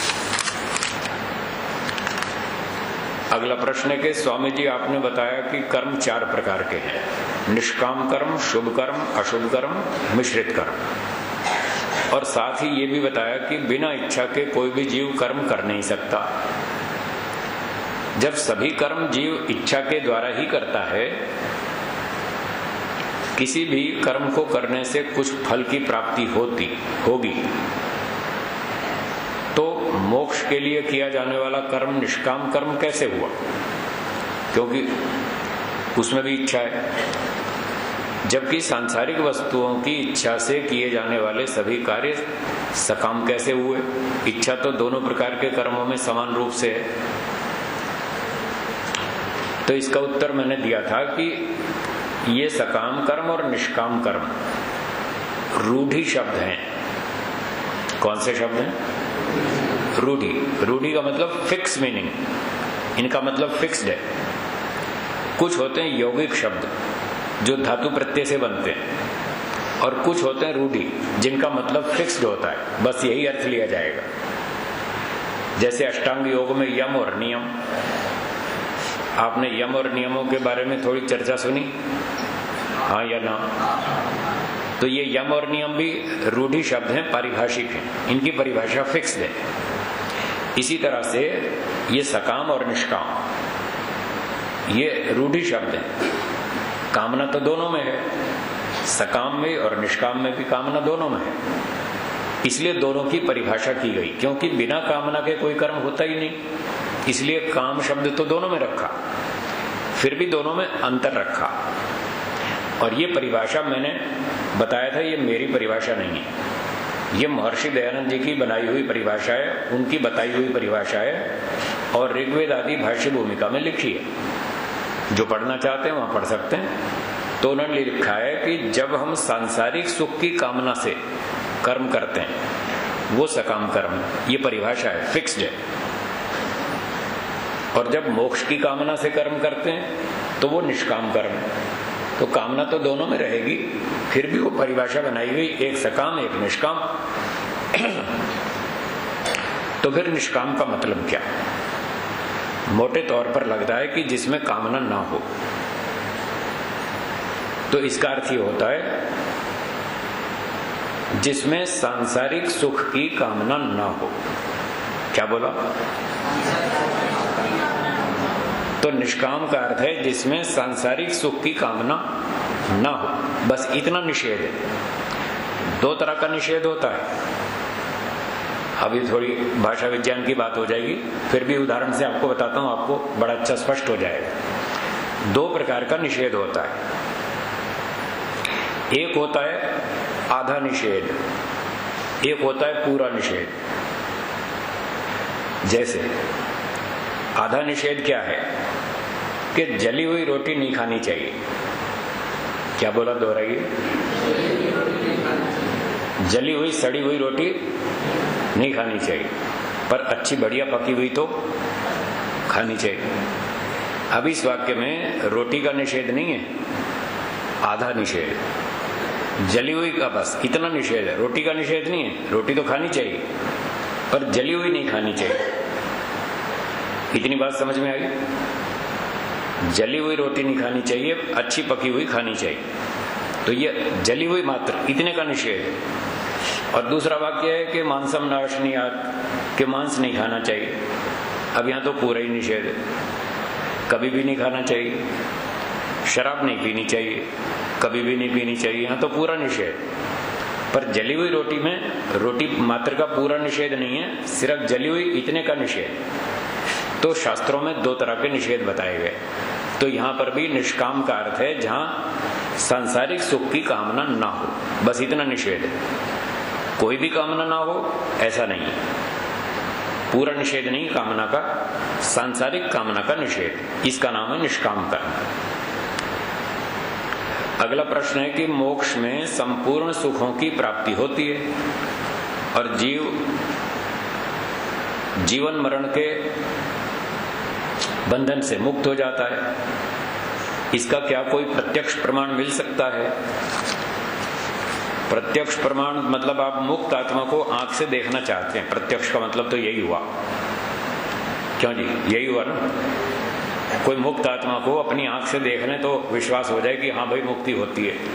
अगला प्रश्न है कि स्वामी जी आपने बताया कि कर्म चार प्रकार के हैं, निष्काम कर्म, शुभ कर्म, अशुभ कर्म, मिश्रित कर्म। और साथ ही ये भी बताया कि बिना इच्छा के कोई भी जीव कर्म कर नहीं सकता। जब सभी कर्म जीव इच्छा के द्वारा ही करता है, किसी भी कर्म को करने से कुछ फल की प्राप्ति होती होगी, तो मोक्ष के लिए किया जाने वाला कर्म निष्काम कर्म कैसे हुआ? क्योंकि उसमें भी इच्छा है। जबकि सांसारिक वस्तुओं की इच्छा से किए जाने वाले सभी कार्य सकाम कैसे हुए? इच्छा तो दोनों प्रकार के कर्मों में समान रूप से है। तो इसका उत्तर मैंने दिया था कि ये सकाम कर्म और निष्काम कर्म रूढ़ी शब्द हैं। कौन से शब्द हैं? रूढ़ी। रूढ़ी का मतलब फिक्स मीनिंग, इनका मतलब फिक्स्ड है। कुछ होते हैं यौगिक शब्द जो धातु प्रत्यय से बनते हैं, और कुछ होते हैं रूढ़ी जिनका मतलब फिक्स्ड होता है, बस यही अर्थ लिया जाएगा। जैसे अष्टांग योग में यम और नियम, आपने यम और नियमों के बारे में थोड़ी चर्चा सुनी, हाँ या ना? तो ये यम और नियम भी रूढ़ी शब्द हैं, पारिभाषिक हैं, इनकी परिभाषा फिक्स्ड है। इसी तरह से ये सकाम और निष्काम ये रूढ़ी शब्द हैं। कामना तो दोनों में है, सकाम में और निष्काम में भी कामना दोनों में है, इसलिए दोनों की परिभाषा की गई, क्योंकि बिना कामना के कोई कर्म होता ही नहीं, इसलिए काम शब्द तो दोनों में रखा, फिर भी दोनों में अंतर रखा। और ये परिभाषा मैंने बताया था, ये मेरी परिभाषा नहीं है, ये महर्षि दयानंद जी की बनाई हुई परिभाषा है, उनकी बताई हुई परिभाषा है और ऋग्वेद आदि भाष्य भूमिका में लिखी है। जो पढ़ना चाहते हैं वहां पढ़ सकते हैं। तो उन्होंने लिखा है कि जब हम सांसारिक सुख की कामना से कर्म करते हैं वो सकाम कर्म, ये परिभाषा है, फिक्स्ड है। और जब मोक्ष की कामना से कर्म करते हैं तो वो निष्काम कर्म है। तो कामना तो दोनों में रहेगी, फिर भी वो परिभाषा बनाई गई, एक सकाम एक निष्काम। तो फिर निष्काम का मतलब क्या? मोटे तौर पर लगता है कि जिसमें कामना ना हो। तो इसका अर्थ ये होता है जिसमें सांसारिक सुख की कामना ना हो। क्या बोला? तो निष्काम का अर्थ है जिसमें सांसारिक सुख की कामना ना हो, बस इतना निषेध है। दो तरह का निषेध होता है, अभी थोड़ी भाषा विज्ञान की बात हो जाएगी, फिर भी उदाहरण से आपको बताता हूं, आपको बड़ा अच्छा स्पष्ट हो जाएगा। दो प्रकार का निषेध होता है, एक होता है आधा निषेध, एक होता है पूरा निषेध। जैसे आधा निषेध क्या है कि जली हुई रोटी नहीं खानी चाहिए। क्या बोला? दोहराइए। जली हुई सड़ी हुई रोटी नहीं खानी चाहिए, पर अच्छी बढ़िया पकी हुई तो खानी चाहिए। अब इस वाक्य में रोटी का निषेध नहीं है, आधा निषेध। जली हुई का बस इतना निषेध है, रोटी का निषेध नहीं है। रोटी तो खानी चाहिए पर जली हुई नहीं खानी चाहिए। इतनी बात समझ में आई? जली हुई रोटी नहीं खानी चाहिए, अच्छी पकी हुई खानी चाहिए। तो ये जली हुई मात्र इतने का निषेध है। और दूसरा वाक्य है कि मांसम नाशनीयात, कि मांस नहीं खाना चाहिए। अब यहां तो पूरा ही निषेध है, कभी भी नहीं खाना चाहिए। शराब नहीं पीनी चाहिए, कभी भी नहीं पीनी चाहिए, यहां तो पूरा निषेध। पर जली हुई रोटी में रोटी मात्र का पूरा निषेध नहीं है, सिर्फ जली हुई इतने का निषेध। तो शास्त्रों में दो तरह के निषेध बताए गए। तो यहां पर भी निष्काम का अर्थ है जहां सांसारिक सुख की कामना ना हो, बस इतना निषेध है। कोई भी कामना ना हो ऐसा नहीं, पूरा निषेध नहीं कामना का, सांसारिक कामना का निषेध, इसका नाम है निष्काम कर्म। अगला प्रश्न है कि मोक्ष में संपूर्ण सुखों की प्राप्ति होती है और जीव जीवन मरण के बंधन से मुक्त हो जाता है। इसका क्या कोई प्रत्यक्ष प्रमाण मिल सकता है? प्रत्यक्ष प्रमाण मतलब आप मुक्त आत्मा को आंख से देखना चाहते हैं। प्रत्यक्ष का मतलब तो यही हुआ, क्यों जी? यही हुआ ना। कोई मुक्त आत्मा को अपनी आंख से देख ले तो विश्वास हो जाए कि हाँ भाई मुक्ति होती है।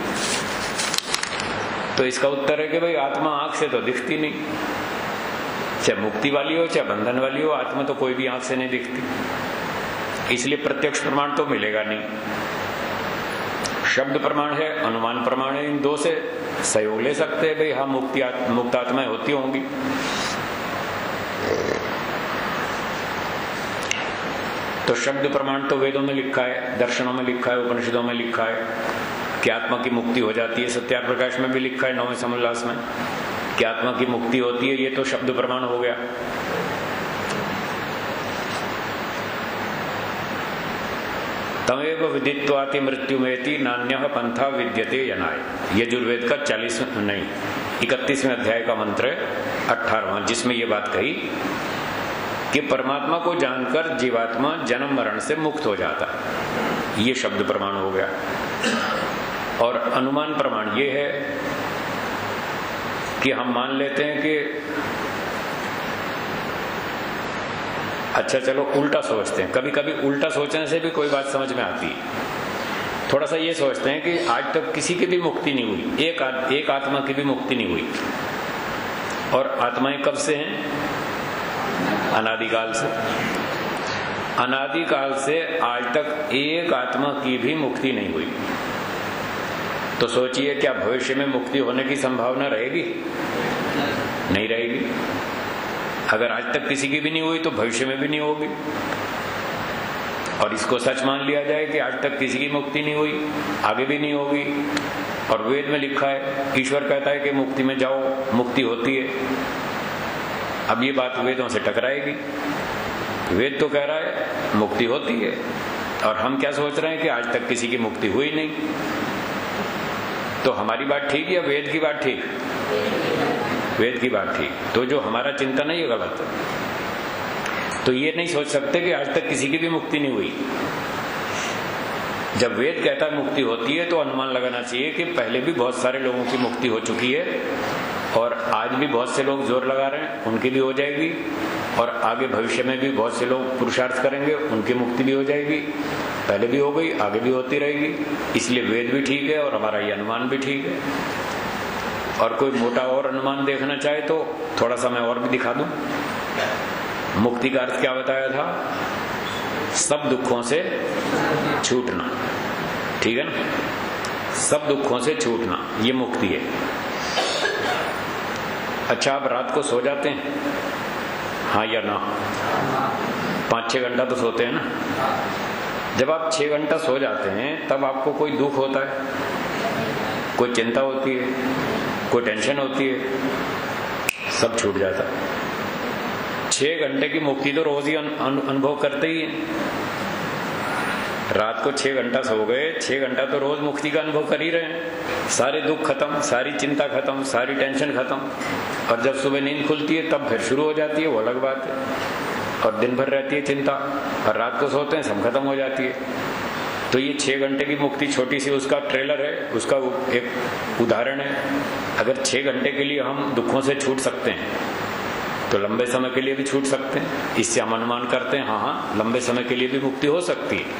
तो इसका उत्तर है कि भाई आत्मा आंख से तो दिखती नहीं, चाहे मुक्ति वाली हो चाहे बंधन वाली हो, आत्मा तो कोई भी आंख से नहीं दिखती, इसलिए प्रत्यक्ष प्रमाण तो मिलेगा नहीं। शब्द प्रमाण है, अनुमान प्रमाण है, इन दो से सहयोग ले सकते हैं भाई हाँ मुक्ति मुक्त आत्माएं होती होंगी। तो शब्द प्रमाण तो वेदों में लिखा है, दर्शनों में लिखा है, उपनिषदों में लिखा है कि आत्मा की मुक्ति हो जाती है। सत्यार प्रकाश में भी लिखा है, नौवें समोल्लास में, कि आत्मा की मुक्ति होती है। ये तो शब्द प्रमाण हो गया। तमेव विदित्वाति मृत्युमेति नान्यः पंथा विद्यते यनाय। यजुर्वेद का चालीस नहीं इकतीसवें अध्याय का मंत्र है, अठारहवां, जिसमें ये बात कही कि परमात्मा को जानकर जीवात्मा जन्म मरण से मुक्त हो जाता है। ये शब्द प्रमाण हो गया। और अनुमान प्रमाण ये है कि हम मान लेते हैं कि अच्छा चलो उल्टा सोचते हैं। कभी कभी उल्टा सोचने से भी कोई बात समझ में आती है। थोड़ा सा ये सोचते हैं कि आज तक किसी की भी मुक्ति नहीं हुई, एक, आ, एक आत्मा की भी मुक्ति नहीं हुई। और आत्माएं कब से हैं? अनादिकाल से। अनादिकाल से आज तक एक आत्मा की भी मुक्ति नहीं हुई। तो सोचिए क्या भविष्य में मुक्ति होने की संभावना रहेगी? नहीं रहेगी। अगर आज तक किसी की भी नहीं हुई तो भविष्य में भी नहीं होगी। और इसको सच मान लिया जाए कि आज तक किसी की मुक्ति नहीं हुई, आगे भी नहीं होगी, और वेद में लिखा है, ईश्वर कहता है कि मुक्ति में जाओ, मुक्ति होती है। अब ये बात वेदों से टकराएगी। वेद तो कह रहा है मुक्ति होती है, और हम क्या सोच रहे हैं कि आज तक किसी की मुक्ति हुई नहीं। तो हमारी बात ठीक है या वेद की बात ठीक? वेद की बात ठीक। तो जो हमारा चिंतन है ये गलत है। तो ये नहीं सोच सकते कि आज तक किसी की भी मुक्ति नहीं हुई। जब वेद कहता है मुक्ति होती है तो अनुमान लगाना चाहिए कि पहले भी बहुत सारे लोगों की मुक्ति हो चुकी है, और आज भी बहुत से लोग जोर लगा रहे हैं, उनकी भी हो जाएगी, और आगे भविष्य में भी बहुत से लोग पुरुषार्थ करेंगे, उनकी मुक्ति भी हो जाएगी। पहले भी हो गई, आगे भी होती रहेगी। इसलिए वेद भी ठीक है और हमारा ये अनुमान भी ठीक है। और कोई मोटा और अनुमान देखना चाहे तो थोड़ा सा मैं और भी दिखा दूं। मुक्ति का अर्थ क्या बताया था? सब दुखों से छूटना, ठीक है ना? सब दुखों से छूटना, ये मुक्ति है। अच्छा, आप रात को सो जाते हैं? हाँ या ना? पांच छह घंटा तो सोते हैं ना? जब आप छह घंटा सो जाते हैं तब आपको कोई दुख होता है, कोई चिंता होती है, कोई टेंशन होती है? सब छूट जाता है। छह घंटे की मुक्ति तो रोज ही अनुभव करते ही हैं। रात को छह घंटा सो गए, छह घंटा तो रोज मुक्ति का अनुभव कर ही रहे हैं। सारे दुख खत्म, सारी चिंता खत्म, सारी टेंशन खत्म। और जब सुबह नींद खुलती है तब फिर शुरू हो जाती है, वो अलग बात है। और दिन भर रहती है चिंता, और रात को सोते हैं सब खत्म हो जाती है। तो ये छह घंटे की मुक्ति छोटी सी उसका ट्रेलर है, उसका एक उदाहरण है। अगर छह घंटे के लिए हम दुखों से छूट सकते हैं तो लंबे समय के लिए भी छूट सकते हैं। इससे हम अनुमान करते हैं हाँ हाँ लंबे समय के लिए भी मुक्ति हो सकती है।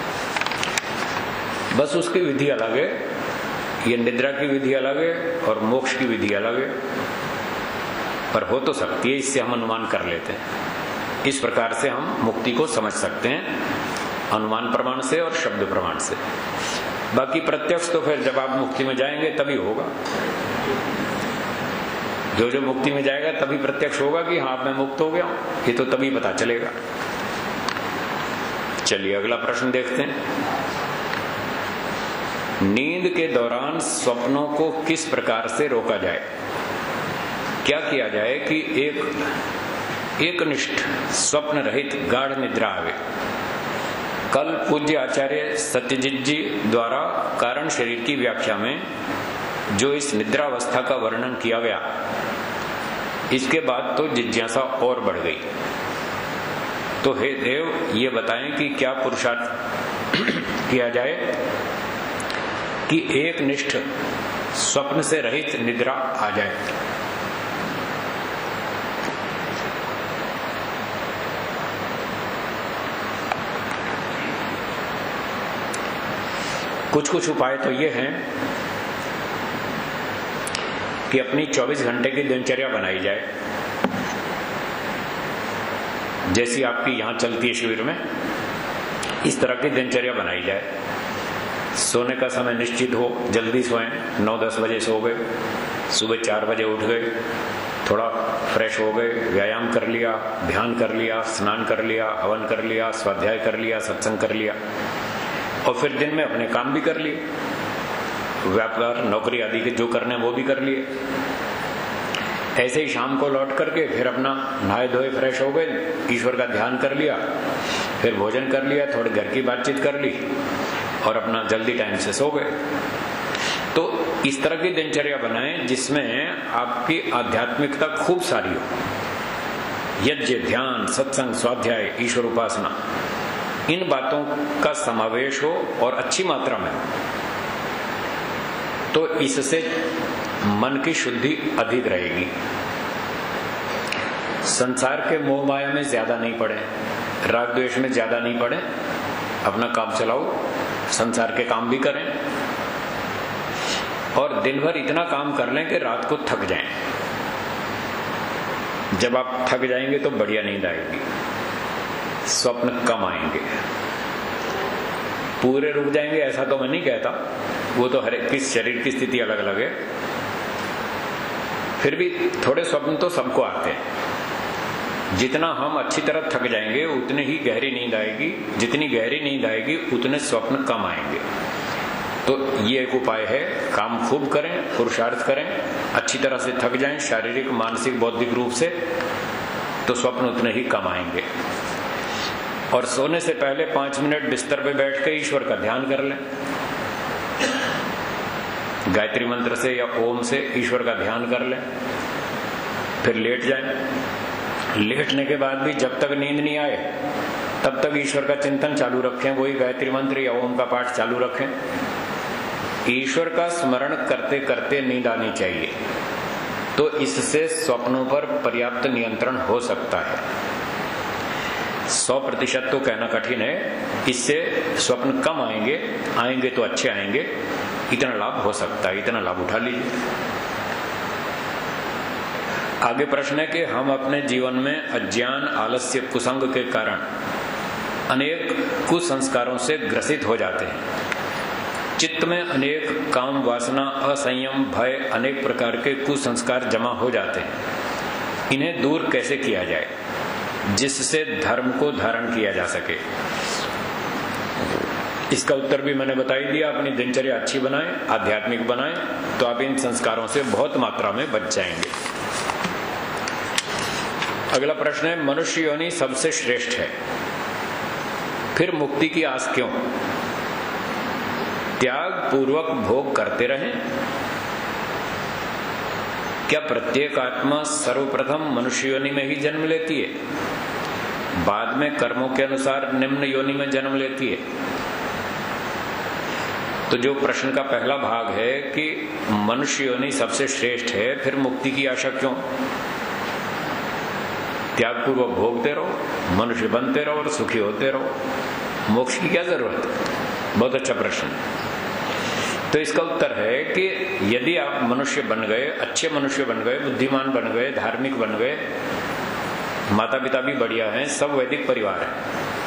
बस उसकी विधि अलग है। ये निद्रा की विधि अलग है और मोक्ष की विधि अलग है, पर हो तो सकती है। इससे हम अनुमान कर लेते हैं। इस प्रकार से हम मुक्ति को समझ सकते हैं, अनुमान प्रमाण से और शब्द प्रमाण से। बाकी प्रत्यक्ष तो फिर जब आप मुक्ति में जाएंगे तभी होगा। जो जो मुक्ति में जाएगा तभी प्रत्यक्ष होगा कि हाँ मैं मुक्त हो गया, ये तो तभी पता चलेगा। चलिए अगला प्रश्न देखते हैं। नींद के दौरान स्वप्नों को किस प्रकार से रोका जाए? क्या किया जाए कि एक एकनिष्ठ स्वप्न रहित गाढ़ निद्रा आवे? कल पूज्य आचार्य सत्यजित जी द्वारा कारण शरीर की व्याख्या में जो इस निद्रावस्था का वर्णन किया गया, इसके बाद तो जिज्ञासा और बढ़ गई। तो हे देव, ये बताएं कि क्या पुरुषार्थ किया जाए कि एक निष्ठ स्वप्न से रहित निद्रा आ जाए? कुछ कुछ उपाय तो ये हैं कि अपनी चौबीस घंटे की दिनचर्या बनाई जाए, जैसी आपकी यहां चलती है शिविर में, इस तरह की दिनचर्या बनाई जाए। सोने का समय निश्चित हो, जल्दी सोएं, नौ दस बजे सो गए, सुबह चार बजे उठ गए, थोड़ा फ्रेश हो गए, व्यायाम कर लिया, ध्यान कर लिया, स्नान कर लिया, हवन कर लिया, स्वाध्याय कर लिया, सत्संग कर लिया, और फिर दिन में अपने काम भी कर लिए, व्यापार नौकरी आदि के जो करने वो भी कर लिए। ऐसे ही शाम को लौट करके फिर अपना नहाए धोए फ्रेश हो गए, ईश्वर का ध्यान कर लिया, फिर भोजन कर लिया, थोड़ी घर की बातचीत कर ली और अपना जल्दी टाइम से सो गए। तो इस तरह की दिनचर्या बनाएं जिसमें आपकी आध्यात्मिकता खूब सारी हो, यज्ञ, ध्यान, सत्संग, स्वाध्याय, ईश्वर उपासना, इन बातों का समावेश हो और अच्छी मात्रा में हो। तो इससे मन की शुद्धि अधिक रहेगी। संसार के मोह माया में ज्यादा नहीं पड़े, राग द्वेष में ज्यादा नहीं पड़े, अपना काम चलाओ, संसार के काम भी करें और दिन भर इतना काम कर लें कि रात को थक जाएं। जब आप थक जाएंगे तो बढ़िया नींद आएगी, स्वप्न कम आएंगे। पूरे रुक जाएंगे ऐसा तो मैं नहीं कहता, वो तो हर एक किस शरीर की स्थिति अलग अलग है, फिर भी थोड़े स्वप्न तो सबको आते हैं। जितना हम अच्छी तरह थक जाएंगे उतनी ही गहरी नींद आएगी, जितनी गहरी नींद आएगी उतने स्वप्न कम आएंगे। तो ये एक उपाय है, काम खूब करें, पुरुषार्थ करें, अच्छी तरह से थक जाएं शारीरिक, मानसिक, बौद्धिक रूप से, तो स्वप्न उतने ही कम आएंगे। और सोने से पहले पांच मिनट बिस्तर पे बैठ के ईश्वर का ध्यान कर लें, गायत्री मंत्र से या ओम से ईश्वर का ध्यान कर लें, फिर लेट जाएं। लेटने के बाद भी जब तक नींद नहीं आए तब तक ईश्वर का चिंतन चालू रखें, वही गायत्री मंत्र या ओम का पाठ चालू रखें। ईश्वर का स्मरण करते करते नींद आनी चाहिए, तो इससे स्वप्नों पर पर्याप्त नियंत्रण हो सकता है। सौ प्रतिशत तो कहना कठिन है, इससे स्वप्न कम आएंगे, आएंगे तो अच्छे आएंगे, इतना लाभ हो सकता है, इतना लाभ उठा लीजिए। आगे प्रश्न है कि हम अपने जीवन में अज्ञान, आलस्य, कुसंग के कारण अनेक कुसंस्कारों से ग्रसित हो जाते हैं। चित्त में अनेक काम, वासना, असंयम, भय, अनेक प्रकार के कुसंस्कार जमा हो जाते हैं। इन्हें दूर कैसे किया जाए जिससे धर्म को धारण किया जा सके? इसका उत्तर भी मैंने बता ही दिया। अपनी दिनचर्या अच्छी बनाएं, आध्यात्मिक बनाएं, तो आप इन संस्कारों से बहुत मात्रा में बच जाएंगे। अगला प्रश्न है, मनुष्य योनि सबसे श्रेष्ठ है, फिर मुक्ति की आस क्यों? त्याग पूर्वक भोग करते रहें। क्या प्रत्येक आत्मा सर्वप्रथम मनुष्य योनि में ही जन्म लेती है, बाद में कर्मों के अनुसार निम्न योनि में जन्म लेती है? तो जो प्रश्न का पहला भाग है कि मनुष्य योनि सबसे श्रेष्ठ है, फिर मुक्ति की आशा क्यों? त्याग पूर्वक भोगते रहो, मनुष्य बनते रहो और सुखी होते रहो, मोक्ष की क्या जरूरत है? बहुत अच्छा प्रश्न। तो इसका उत्तर है कि यदि आप मनुष्य बन गए, अच्छे मनुष्य बन गए, बुद्धिमान बन गए, धार्मिक बन गए, माता पिता भी बढ़िया हैं, सब वैदिक परिवार है,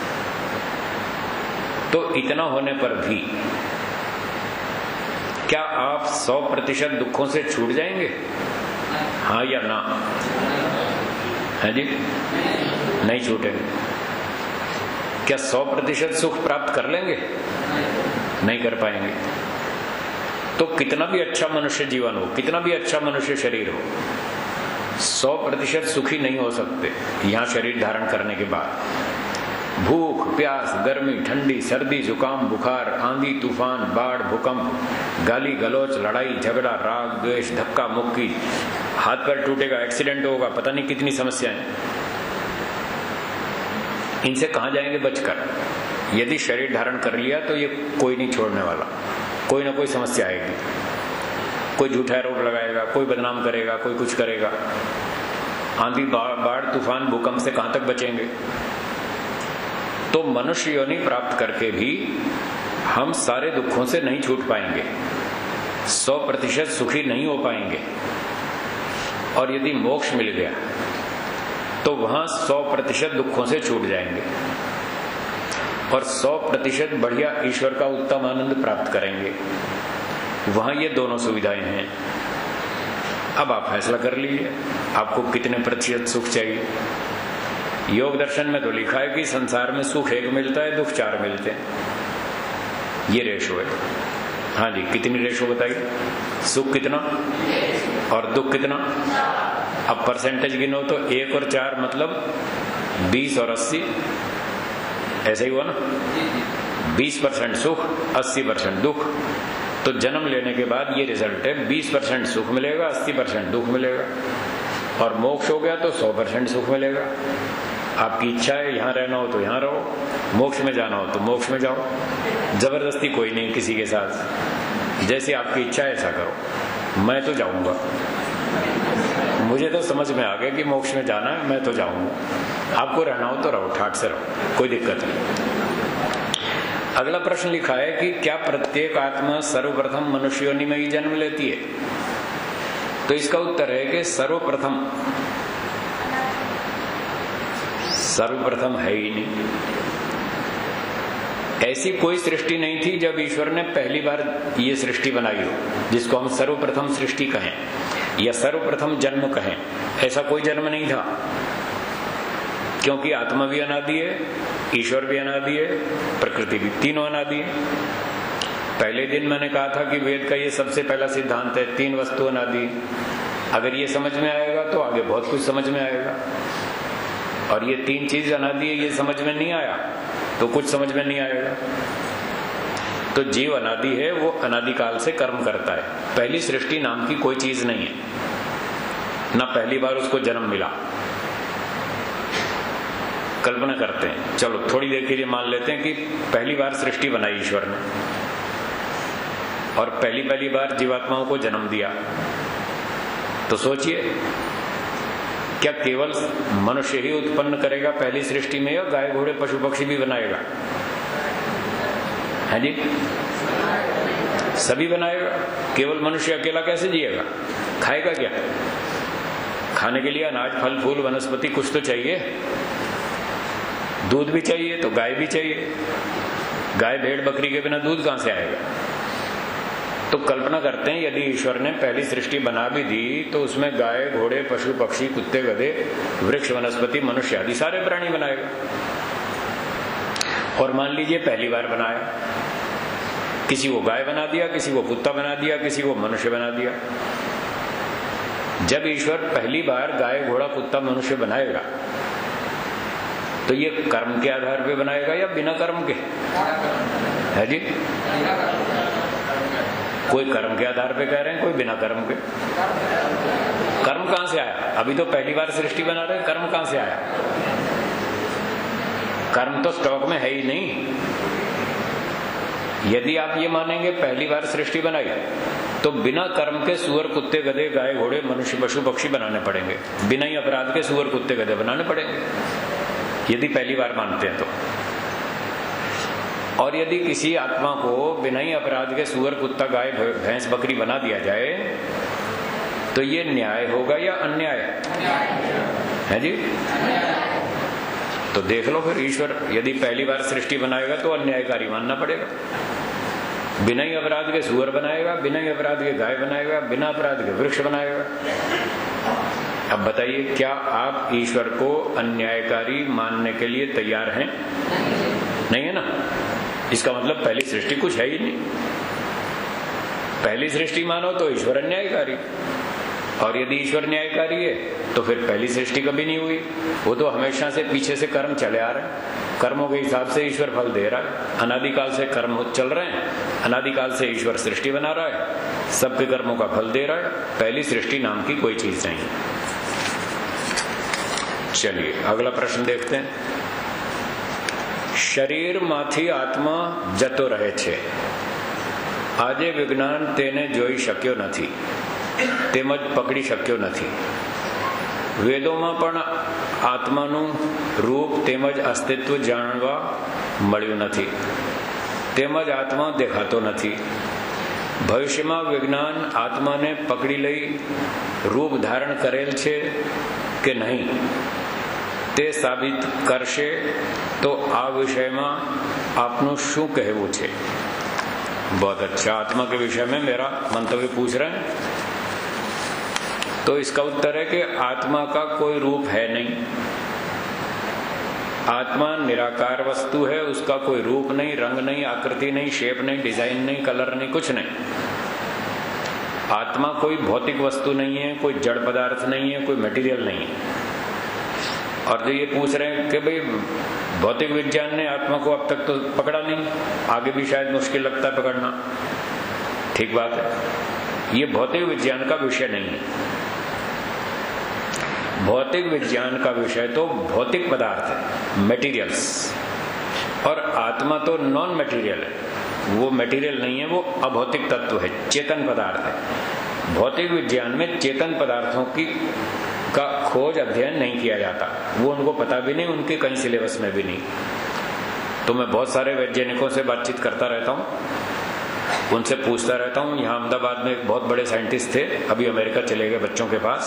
तो इतना होने पर भी क्या आप सौ प्रतिशत दुखों से छूट जाएंगे? हाँ या ना? है जी? नहीं छूटेंगे। क्या सौ प्रतिशत सुख प्राप्त कर लेंगे? नहीं कर पाएंगे। तो कितना भी अच्छा मनुष्य जीवन हो, कितना भी अच्छा मनुष्य शरीर हो, सौ प्रतिशत सुखी नहीं हो सकते यहां शरीर धारण करने के बाद। भूख, प्यास, गर्मी, ठंडी, सर्दी, जुकाम, बुखार, आंधी, तूफान, बाढ़, भूकंप, गाली गलौच, लड़ाई झगड़ा, राग द्वेष, धक्का मुक्की, हाथ पैर टूटेगा, एक्सीडेंट होगा, पता नहीं कितनी समस्याएं। इनसे कहां जाएंगे बचकर? यदि शरीर धारण कर लिया तो ये कोई नहीं छोड़ने वाला, कोई ना कोई समस्या आएगी, कोई झूठा आरोप लगाएगा, कोई बदनाम करेगा, कोई कुछ करेगा। आंधी, बाढ़, तूफान, भूकंप से कहां तक बचेंगे? तो मनुष्य योनि प्राप्त करके भी हम सारे दुखों से नहीं छूट पाएंगे, सौ प्रतिशत सुखी नहीं हो पाएंगे। और यदि मोक्ष मिल गया तो वहां सौ प्रतिशत दुखों से छूट जाएंगे और सौ प्रतिशत बढ़िया ईश्वर का उत्तम आनंद प्राप्त करेंगे। वहां ये दोनों सुविधाएं हैं। अब आप फैसला कर लीजिए आपको कितने प्रतिशत सुख चाहिए। योग दर्शन में तो लिखा है कि संसार में सुख एक मिलता है, दुख चार मिलते हैं। ये रेशो है। हाँ जी, कितनी रेशो बताइए? सुख कितना और दुख कितना? अब परसेंटेज गिनो तो एक और चार मतलब बीस और अस्सी, ऐसा ही हुआ ना? बीस परसेंट सुख, अस्सी परसेंट दुख। तो जन्म लेने के बाद ये रिजल्ट है, बीस परसेंट सुख मिलेगा, अस्सी परसेंट दुख मिलेगा। और मोक्ष हो गया तो सौ परसेंट सुख मिलेगा। आपकी इच्छा है यहां रहना हो तो यहां रहो, मोक्ष में जाना हो तो मोक्ष में जाओ। जबरदस्ती कोई नहीं किसी के साथ, जैसी आपकी इच्छा है ऐसा करो। मैं तो जाऊंगा, मुझे तो समझ में आ गया कि मोक्ष में जाना है, मैं तो जाऊंगा। आपको रहना हो तो रहो, ठाट से रहो, कोई दिक्कत नहीं। अगला प्रश्न लिखा है कि क्या प्रत्येक आत्मा सर्वप्रथम मनुष्य योनि में ही जन्म लेती है? तो इसका उत्तर है कि सर्वप्रथम सर्वप्रथम है ही नहीं। ऐसी कोई सृष्टि नहीं थी जब ईश्वर ने पहली बार ये सृष्टि बनाई हो, जिसको हम सर्वप्रथम सृष्टि कहें या सर्वप्रथम जन्म कहें। ऐसा कोई जन्म नहीं था, क्योंकि आत्मा भी अनादि है, ईश्वर भी अनादि है, प्रकृति भी, तीनों अनादि है। पहले दिन मैंने कहा था कि वेद का ये सबसे पहला सिद्धांत है, तीन वस्तु अनादि। अगर ये समझ में आएगा तो आगे बहुत कुछ समझ में आएगा। और ये तीन चीज अनादि है, ये समझ में नहीं आया तो कुछ समझ में नहीं आएगा। तो जीव अनादि है, वो अनादि काल से कर्म करता है। पहली सृष्टि नाम की कोई चीज नहीं है, ना पहली बार उसको जन्म मिला। कल्पना करते हैं, चलो थोड़ी देर के लिए मान लेते हैं कि पहली बार सृष्टि बनाई ईश्वर ने और पहली पहली बार जीवात्माओं को जन्म दिया। तो सोचिए, क्या केवल मनुष्य ही उत्पन्न करेगा पहली सृष्टि में, या गाय घोड़े पशु पक्षी भी बनाएगा? है जी, सभी बनाएगा। केवल मनुष्य अकेला कैसे जिएगा? खाएगा क्या? खाने के लिए अनाज, फल फूल, वनस्पति कुछ तो चाहिए। दूध भी चाहिए तो गाय भी चाहिए। गाय भेड़ बकरी के बिना दूध कहां से आएगा? तो कल्पना करते हैं, यदि ईश्वर ने पहली सृष्टि बना भी दी तो उसमें गाय घोड़े पशु पक्षी कुत्ते गधे वृक्ष वनस्पति मनुष्य आदि सारे प्राणी बनाएगा। और मान लीजिए पहली बार बनाया, किसी को गाय बना दिया, किसी को कुत्ता बना दिया, किसी को मनुष्य बना दिया। जब ईश्वर पहली बार गाय घोड़ा कुत्ता मनुष्य बनाएगा तो ये कर्म के आधार पे बनाएगा या बिना कर्म के? है जी, कोई कर्म के आधार पे कह रहे हैं, कोई बिना कर्म के। कर्म कहां से आया? अभी तो पहली बार सृष्टि बना रहे हैं, कर्म कहां से आया? कर्म तो स्टॉक में है ही नहीं। यदि आप ये मानेंगे पहली बार सृष्टि बनाई तो बिना कर्म के सुअर कुत्ते गधे गाय घोड़े मनुष्य पशु पक्षी बनाने पड़ेंगे, बिना ही अपराध के सुअर कुत्ते गधे बनाने पड़ेंगे, यदि पहली बार मानते हैं तो। और यदि किसी आत्मा को बिना ही अपराध के सुअर कुत्ता गाय भैंस बकरी बना दिया जाए तो ये न्याय होगा या अन्याय? है जी, तो देख लो फिर, ईश्वर यदि पहली बार सृष्टि बनाएगा तो अन्यायकारी मानना पड़ेगा। बिना ही अपराध के सुअर बनाएगा, बिना ही अपराध के गाय बनाएगा, बिना अपराध के वृक्ष बनाएगा। अब बताइए, क्या आप ईश्वर को अन्यायकारी मानने के लिए तैयार हैं? नहीं है ना? इसका मतलब पहली सृष्टि कुछ है ही नहीं। पहली सृष्टि मानो तो ईश्वर अन्यायकारी, और यदि ईश्वर न्यायकारी है तो फिर पहली सृष्टि कभी नहीं हुई। वो तो हमेशा से पीछे से कर्म चले आ रहे हैं, कर्मों के हिसाब से ईश्वर फल दे रहा है। अनादिकाल से कर्म चल रहे हैं, अनादिकाल से ईश्वर सृष्टि बना रहा है, सबके कर्मों का फल दे रहा है। पहली सृष्टि नाम की कोई चीज नहीं। चलिए अगला प्रश्न देखते हैं। शरीर माथी आत्मा जतो रहे छे, આજે વિજ્ઞાન તેને જોઈ શક્યો નથી તેમજ પકડી શક્યો નથી। વેદોમાં પણ આત્માનું રૂપ તેમજ અસ્તિત્વ જાણવા મળ્યું નથી, તેમજ આત્મા દેખાતો નથી। ભવિષ્યમાં વિજ્ઞાન આત્માને પકડી લઈ રૂપ ધારણ કરેલ છે કે નહીં તે સાબિત કરશે તો આ વિષયમાં આપનું શું કહેવું છે? बहुत अच्छा, आत्मा के विषय में मेरा मंतव्य पूछ रहे हैं। तो इसका उत्तर है कि आत्मा का कोई रूप है नहीं। आत्मा निराकार वस्तु है, उसका कोई रूप नहीं, रंग नहीं, आकृति नहीं, शेप नहीं, डिजाइन नहीं, कलर नहीं, कुछ नहीं। आत्मा कोई भौतिक वस्तु नहीं है, कोई जड़ पदार्थ नहीं है, कोई मटेरियल नहीं है। और जो ये पूछ रहे हैं कि भाई भौतिक विज्ञान ने आत्मा को अब तक तो पकड़ा नहीं, आगे भी शायद मुश्किल लगता है पकड़ना, ठीक बात है। ये भौतिक विज्ञान का विषय नहीं है। भौतिक विज्ञान का विषय तो भौतिक पदार्थ है, मटेरियल्स, और आत्मा तो नॉन मटेरियल है, वो मटेरियल नहीं है, वो अभौतिक तत्व है, चेतन पदार्थ है। भौतिक विज्ञान में चेतन पदार्थों की का खोज अध्ययन नहीं किया जाता, वो उनको पता भी नहीं, उनके कहीं सिलेबस में भी नहीं। तो मैं बहुत सारे वैज्ञानिकों से बातचीत करता रहता हूँ, उनसे पूछता रहता हूँ। यहाँ अहमदाबाद में एक बहुत बड़े साइंटिस्ट थे, अभी अमेरिका चले गए बच्चों के पास,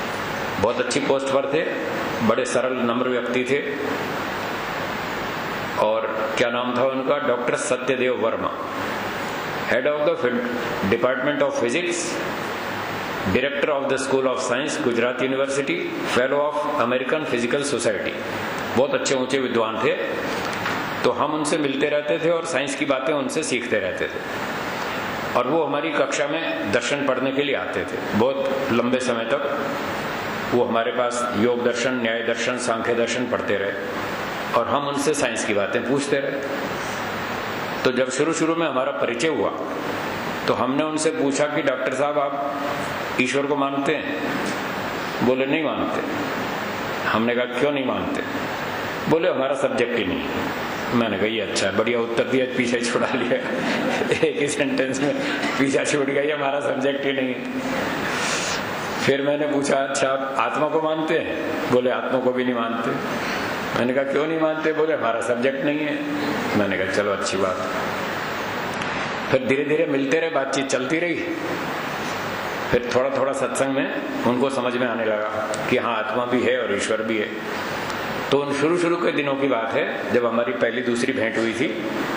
बहुत अच्छी पोस्ट पर थे, बड़े सरल नम्र व्यक्ति थे। और क्या नाम था उनका, doctor Satyadev Verma, head of the department of physics, director of the school of science, Gujarat university, fellow of American physical society. बहुत अच्छे ऊंचे विद्वान थे। तो हम उनसे मिलते रहते थे और साइंस की बातें उनसे सीखते रहते थे। और वो हमारी कक्षा में दर्शन पढ़ने के लिए आते थे। बहुत लंबे समय तक वो हमारे पास योग दर्शन, न्याय दर्शन, सांख्य दर्शन पढ़ते रहे और हम उनसे साइंस की बातें पूछते रहे। तो जब शुरू शुरू में हमारा परिचय हुआ तो हमने उनसे पूछा कि डॉक्टर साहब आप ईश्वर को मानते हैं? बोले नहीं मानते। हमने कहा क्यों नहीं मानते? बोले हमारा सब्जेक्ट ही नहीं। मैंने कहा ये अच्छा है, बढ़िया उत्तर दिया, पीछे छुड़ा लिया एक ही सेंटेंस में पीछा छूट गया, ये हमारा सब्जेक्ट ही नहीं है। फिर मैंने पूछा अच्छा आप आत्मा को मानते हैं? बोले आत्मा को भी नहीं मानते। मैंने कहा क्यों नहीं मानते? बोले हमारा सब्जेक्ट नहीं है। मैंने कहा चलो अच्छी बात। फिर धीरे धीरे मिलते रहे, बातचीत चलती रही। फिर थोड़ा थोड़ा सत्संग में उनको समझ में आने लगा कि हाँ आत्मा भी है और ईश्वर भी है। तो उन शुरू शुरू के दिनों की बात है जब हमारी पहली दूसरी भेंट हुई थी।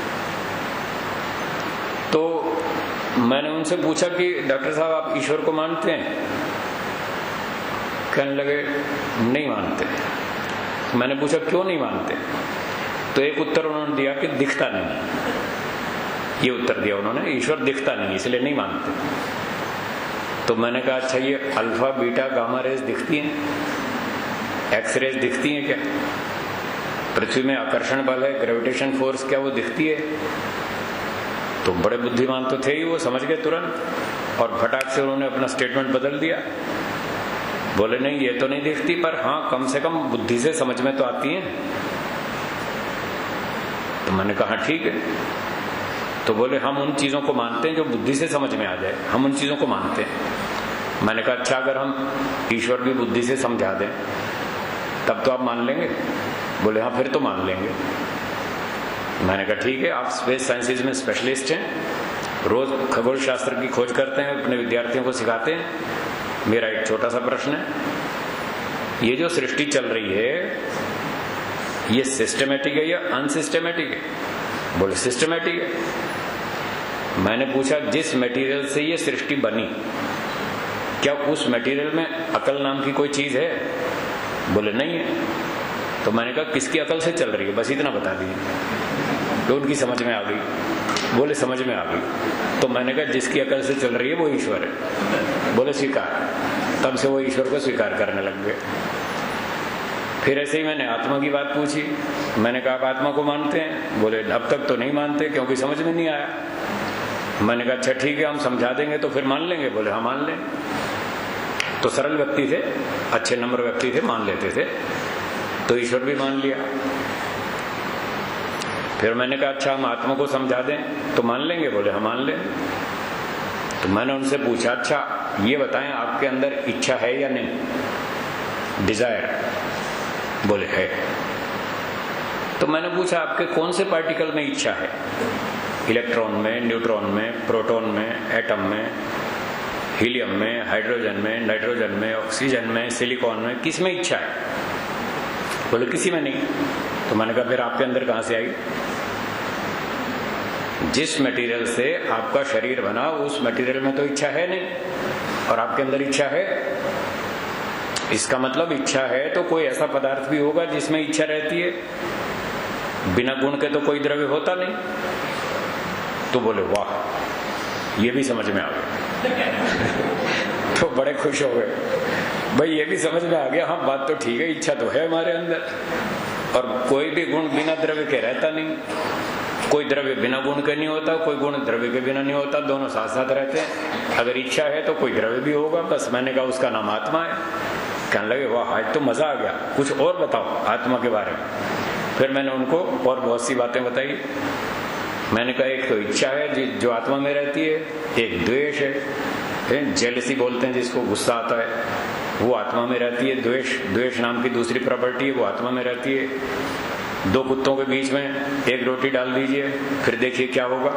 तो मैंने उनसे पूछा कि डॉक्टर साहब आप ईश्वर को मानते हैं? कहने लगे नहीं मानते। मैंने पूछा क्यों नहीं मानते? तो एक उत्तर उन्होंने दिया कि दिखता नहीं। ये उत्तर दिया उन्होंने, ईश्वर दिखता नहीं इसलिए नहीं मानते। तो मैंने कहा अच्छा ये अल्फा बीटा गामा रेज दिखती हैं, एक्स रेज दिखती हैं क्या? पृथ्वी में आकर्षण बल है, ग्रेविटेशन फोर्स, क्या वो दिखती है? तो बड़े बुद्धिमान तो थे ही, वो समझ गए तुरंत और फटाक से उन्होंने अपना स्टेटमेंट बदल दिया। बोले नहीं ये तो नहीं दिखती, पर हाँ कम से कम बुद्धि से समझ में तो आती है। तो मैंने कहा ठीक है। तो बोले हम उन चीजों को मानते हैं जो बुद्धि से समझ में आ जाए, हम उन चीजों को मानते हैं। मैंने कहा अच्छा अगर हम ईश्वर भी बुद्धि से समझा दें तब तो आप मान लेंगे? बोले हाँ फिर तो मान लेंगे। मैंने कहा ठीक है, आप स्पेस साइंसेज में स्पेशलिस्ट हैं, रोज खगोल शास्त्र की खोज करते हैं, अपने विद्यार्थियों को सिखाते हैं। मेरा एक छोटा सा प्रश्न है, ये जो सृष्टि चल रही है ये सिस्टमेटिक है या अनसिस्टमेटिक है? बोले सिस्टमेटिक है। मैंने पूछा जिस मटेरियल से ये सृष्टि बनी क्या उस मटेरियल में अकल नाम की कोई चीज है? बोले नहीं है। तो मैंने कहा किसकी अकल से चल रही है? बस इतना बता दीजिए। तो उनकी समझ में आ गई। बोले समझ में आ गई। तो मैंने कहा जिसकी अकल से चल रही है वो ईश्वर है। बोले स्वीकार। तब से वो ईश्वर को स्वीकार करने लग गए। फिर ऐसे ही मैंने आत्मा की बात पूछी। मैंने कहा आप आत्मा को मानते हैं? बोले अब तक तो नहीं मानते क्योंकि समझ में नहीं आया। मैंने कहा अच्छा ठीक है हम समझा देंगे तो फिर मान लेंगे? बोले हाँ मान लें। तो सरल व्यक्ति थे, अच्छे नम्र व्यक्ति थे, मान लेते थे। तो ईश्वर भी मान लिया। फिर मैंने कहा अच्छा हम आत्मा को समझा दें तो मान लेंगे? बोले हाँ मान लें। तो मैंने उनसे पूछा अच्छा ये बताएं आपके अंदर इच्छा है या नहीं, डिजायर? बोले है। तो मैंने पूछा आपके कौन से पार्टिकल में इच्छा है? इलेक्ट्रॉन में, न्यूट्रॉन में, प्रोटॉन में, एटम में, हीलियम में, हाइड्रोजन में, नाइट्रोजन में, ऑक्सीजन में, सिलिकॉन में, किस में इच्छा है? बोले किसी में नहीं। तो मैंने कहा फिर आपके अंदर कहां से आई? जिस मटेरियल से आपका शरीर बना उस मटेरियल में तो इच्छा है नहीं और आपके अंदर इच्छा है। इसका मतलब इच्छा है तो कोई ऐसा पदार्थ भी होगा जिसमें इच्छा रहती है। बिना गुण के तो कोई द्रव्य होता नहीं। तो बोले वाह ये भी समझ में आ गया। तो बड़े खुश हो गए, भाई ये भी समझ में आ गया। हाँ बात तो ठीक है, इच्छा तो है हमारे अंदर और कोई भी गुण बिना द्रव्य के रहता नहीं। कोई द्रव्य बिना गुण के नहीं होता, कोई गुण द्रव्य के बिना नहीं होता, दोनों साथ साथ रहते हैं। अगर इच्छा है तो कोई द्रव्य भी होगा। बस मैंने कहा उसका नाम आत्मा है। कहने लगे वाह आज तो मजा आ गया, कुछ और बताओ आत्मा के बारे में। फिर मैंने उनको और बहुत सी बातें बताई। मैंने कहा एक तो इच्छा है जो आत्मा में रहती है, एक द्वेष है, जेलसी बोलते हैं जिसको, गुस्सा आता है, वो आत्मा में रहती है। द्वेष द्वेष नाम की दूसरी प्रॉपर्टी है, वो आत्मा में रहती है। दो कुत्तों के बीच में एक रोटी डाल दीजिए, फिर देखिए क्या होगा।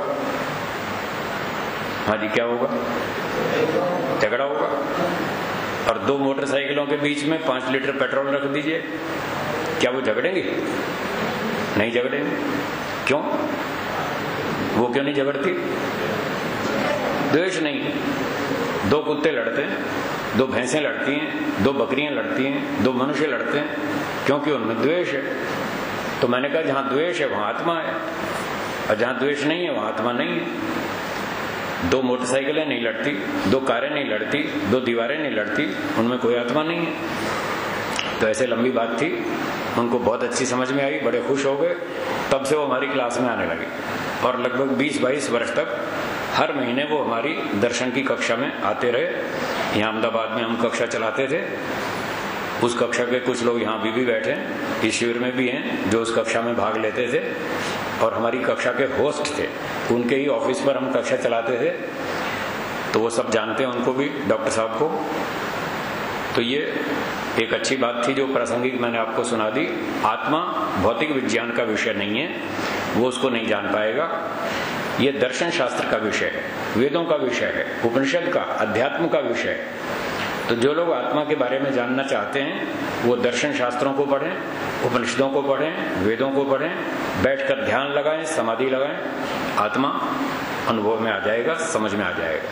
हाँ जी क्या होगा? झगड़ा होगा। और दो मोटरसाइकिलों के बीच में पांच लीटर पेट्रोल रख दीजिए, क्या वो झगड़ेंगे? नहीं झगड़ेंगे। क्यों? वो क्यों नहीं झगड़ती? द्वेष नहीं। दो कुत्ते लड़ते हैं, दो भैंसें लड़ती हैं, दो बकरियां लड़ती हैं, दो मनुष्य लड़ते हैं, क्योंकि उनमें द्वेष है। तो मैंने कहा जहां द्वेष है वहां आत्मा है, और जहां द्वेष नहीं है वहां आत्मा नहीं है। दो मोटरसाइकिलें नहीं लड़ती, दो कारें नहीं लड़ती, दो दीवारें नहीं लड़ती, उनमें कोई आत्मा नहीं है। तो ऐसे लंबी बात थी, उनको बहुत अच्छी समझ में आई, बड़े खुश हो गए। तब से वो हमारी क्लास में आने लगे और लगभग बीस बाईस वर्ष तक हर महीने वो हमारी दर्शन की कक्षा में आते रहे। यहाँ अहमदाबाद में हम कक्षा चलाते थे, उस कक्षा के कुछ लोग यहाँ अभी भी बैठे हैं, इस शिविर में भी हैं, जो उस कक्षा में भाग लेते थे और हमारी कक्षा के होस्ट थे। उनके ही ऑफिस पर हम कक्षा चलाते थे, तो वो सब जानते हैं उनको भी, डॉक्टर साहब को। तो ये एक अच्छी बात थी जो प्रासंगिक मैंने आपको सुना दी। आत्मा भौतिक विज्ञान का विषय नहीं है, वो उसको नहीं जान पाएगा। ये दर्शन शास्त्र का विषय है, वेदों का विषय है, उपनिषद का, अध्यात्म का विषय है। तो जो लोग आत्मा के बारे में जानना चाहते हैं वो दर्शन शास्त्रों को पढ़ें, उपनिषदों को पढ़ें, वेदों को पढ़ें, बैठकर ध्यान लगाएं, समाधि लगाएं, आत्मा अनुभव में आ जाएगा, समझ में आ जाएगा।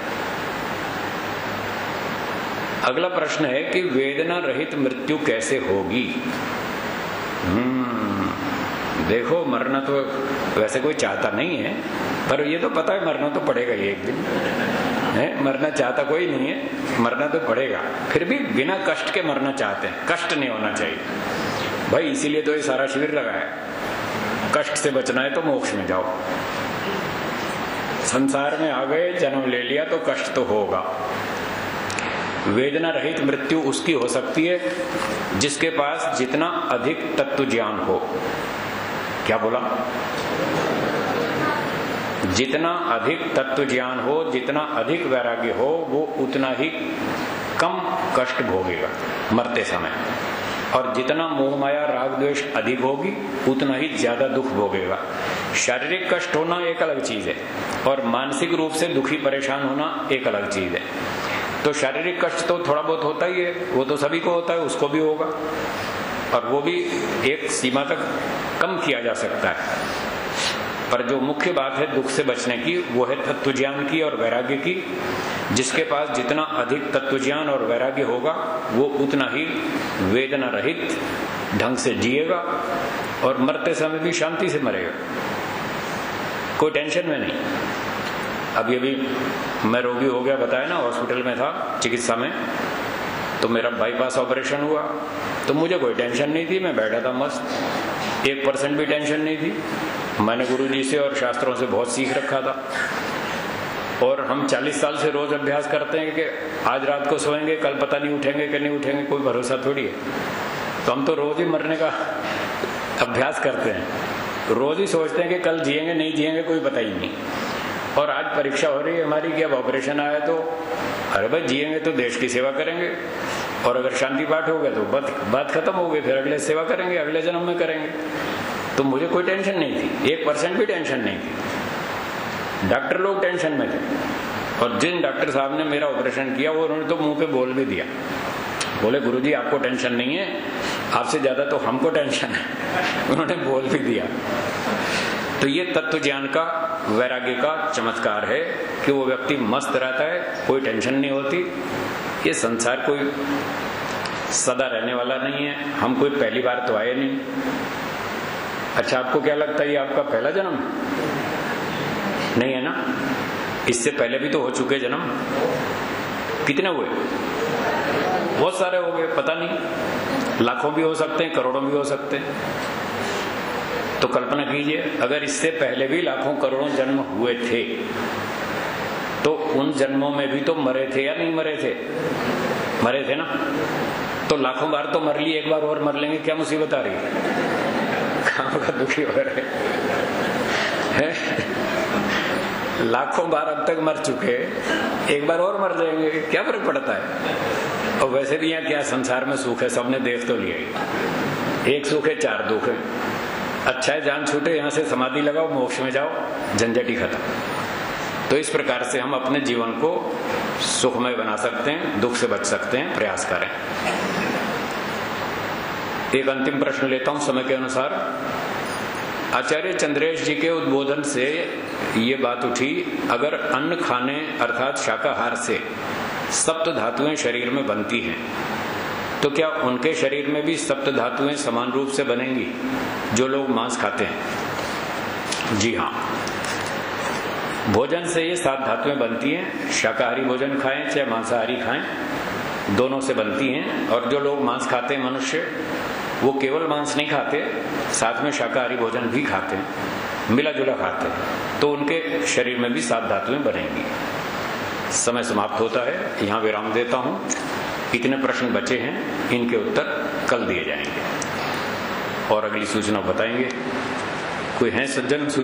अगला प्रश्न है कि वेदना रहित मृत्यु कैसे होगी? हम्म देखो, मरना तो वैसे कोई चाहता नहीं है, पर ये तो पता है मरना तो पड़ेगा ही एक दिन है। मरना चाहता कोई नहीं है, मरना तो पड़ेगा। फिर भी बिना कष्ट के मरना चाहते हैं, कष्ट नहीं होना चाहिए भाई, इसीलिए तो ये सारा शिविर लगा है। कष्ट से बचना है तो मोक्ष में जाओ। संसार में आ गए, जन्म ले लिया तो कष्ट तो होगा। वेदना रहित मृत्यु उसकी हो सकती है जिसके पास जितना अधिक तत्व ज्ञान हो। क्या बोला? जितना अधिक तत्व ज्ञान हो, जितना अधिक वैराग्य हो, वो उतना ही कम कष्ट भोगेगा मरते समय। और जितना मोह माया राग द्वेष अधिक होगी उतना ही ज्यादा दुख भोगेगा। शारीरिक कष्ट होना एक अलग चीज है और मानसिक रूप से दुखी परेशान होना एक अलग चीज है। तो शारीरिक कष्ट तो थोड़ा बहुत होता ही है, वो तो सभी को होता है, उसको भी होगा, और वो भी एक सीमा तक कम किया जा सकता है। पर जो मुख्य बात है दुख से बचने की, वो है तत्व ज्ञान की और वैराग्य की। जिसके पास जितना अधिक तत्व ज्ञान और वैराग्य होगा वो उतना ही वेदना रहित ढंग से जिएगा और मरते समय भी शांति से मरेगा, कोई टेंशन में नहीं। अभी अभी मैं रोगी हो गया, बताया ना, हॉस्पिटल में था, चिकित्सा में, तो मेरा बाईपास ऑपरेशन हुआ, तो मुझे कोई टेंशन नहीं थी, मैं बैठा था मस्त, एक परसेंट भी टेंशन नहीं थी। मैंने गुरुजी से और शास्त्रों से बहुत सीख रखा था। और हम चालीस साल से रोज अभ्यास करते हैं कि आज रात को सोएंगे, कल पता नहीं उठेंगे कि नहीं उठेंगे, कोई भरोसा थोड़ी है। तो हम तो रोज ही मरने का अभ्यास करते हैं, रोज ही सोचते हैं कि कल जिएंगे नहीं जिएंगे कोई पता ही नहीं। और आज परीक्षा हो रही है हमारी कि अब ऑपरेशन आया तो अरे भाई जिएंगे तो देश की सेवा करेंगे, और अगर शांति पाठ हो गया तो बात बात खत्म हो गई, फिर अगले सेवा करेंगे, अगले जन्म में करेंगे। तो मुझे कोई टेंशन नहीं थी, एक परसेंट भी टेंशन नहीं थी। डॉक्टर लोग टेंशन में थे, और जिन डॉक्टर साहब ने मेरा ऑपरेशन किया वो उन्होंने तो मुंह पे बोल भी दिया, बोले गुरुजी आपको टेंशन नहीं है, आपसे ज्यादा तो हमको टेंशन है, उन्होंने बोल भी दिया। तो ये तत्व ज्ञान का, वैराग्य का चमत्कार है कि वो व्यक्ति मस्त रहता है, कोई टेंशन नहीं होती। ये संसार कोई सदा रहने वाला नहीं है, हम कोई पहली बार तो आए नहीं। अच्छा, आपको क्या लगता है ये आपका पहला जन्म नहीं है ना? इससे पहले भी तो हो चुके जन्म, कितने हुए? बहुत सारे हो गए, पता नहीं, लाखों भी हो सकते हैं, करोड़ों भी हो सकते हैं। तो कल्पना कीजिए अगर इससे पहले भी लाखों करोड़ों जन्म हुए थे तो उन जन्मों में भी तो मरे थे या नहीं मरे थे? मरे थे ना। तो लाखों बार तो मर लिए, एक बार और मर लेंगे, क्या मुसीबत आ रही है? काम का दुखी हो रहे हैं। लाखों बार अब तक मर चुके, एक बार और मर जाएंगे, क्या फर्क पड़ता है? और वैसे भी यहाँ क्या संसार में सुख है, सबने देख तो लिया, एक सुख है चार दुख है। अच्छा है जान छूटे, यहां से समाधि लगाओ, मोक्ष में जाओ, झंझट ही खत्म। तो इस प्रकार से हम अपने जीवन को सुखमय बना सकते हैं, दुख से बच सकते हैं, प्रयास करें। एक अंतिम प्रश्न लेता हूं समय के अनुसार। आचार्य चंद्रेश जी के उद्बोधन से ये बात उठी, अगर अन्न खाने अर्थात शाकाहार से सप्त धातुएं शरीर में बनती हैं तो क्या उनके शरीर में भी सप्त धातुएं समान रूप से बनेंगी जो लोग मांस खाते हैं? जी हाँ, भोजन से ये सात धातुएं बनती हैं। शाकाहारी भोजन खाएं चाहे मांसाहारी खाएं, दोनों से बनती हैं। और जो लोग मांस खाते हैं मनुष्य, वो केवल मांस नहीं खाते, साथ में शाकाहारी भोजन भी खाते हैं, मिला जुला खाते हैं, तो उनके शरीर में भी सात धातुएं बनेंगी। समय समाप्त होता है, यहां विराम देता हूं। इतने प्रश्न बचे हैं, इनके उत्तर कल दिए जाएंगे और अगली सूचना बताएंगे। कोई है सज्जन?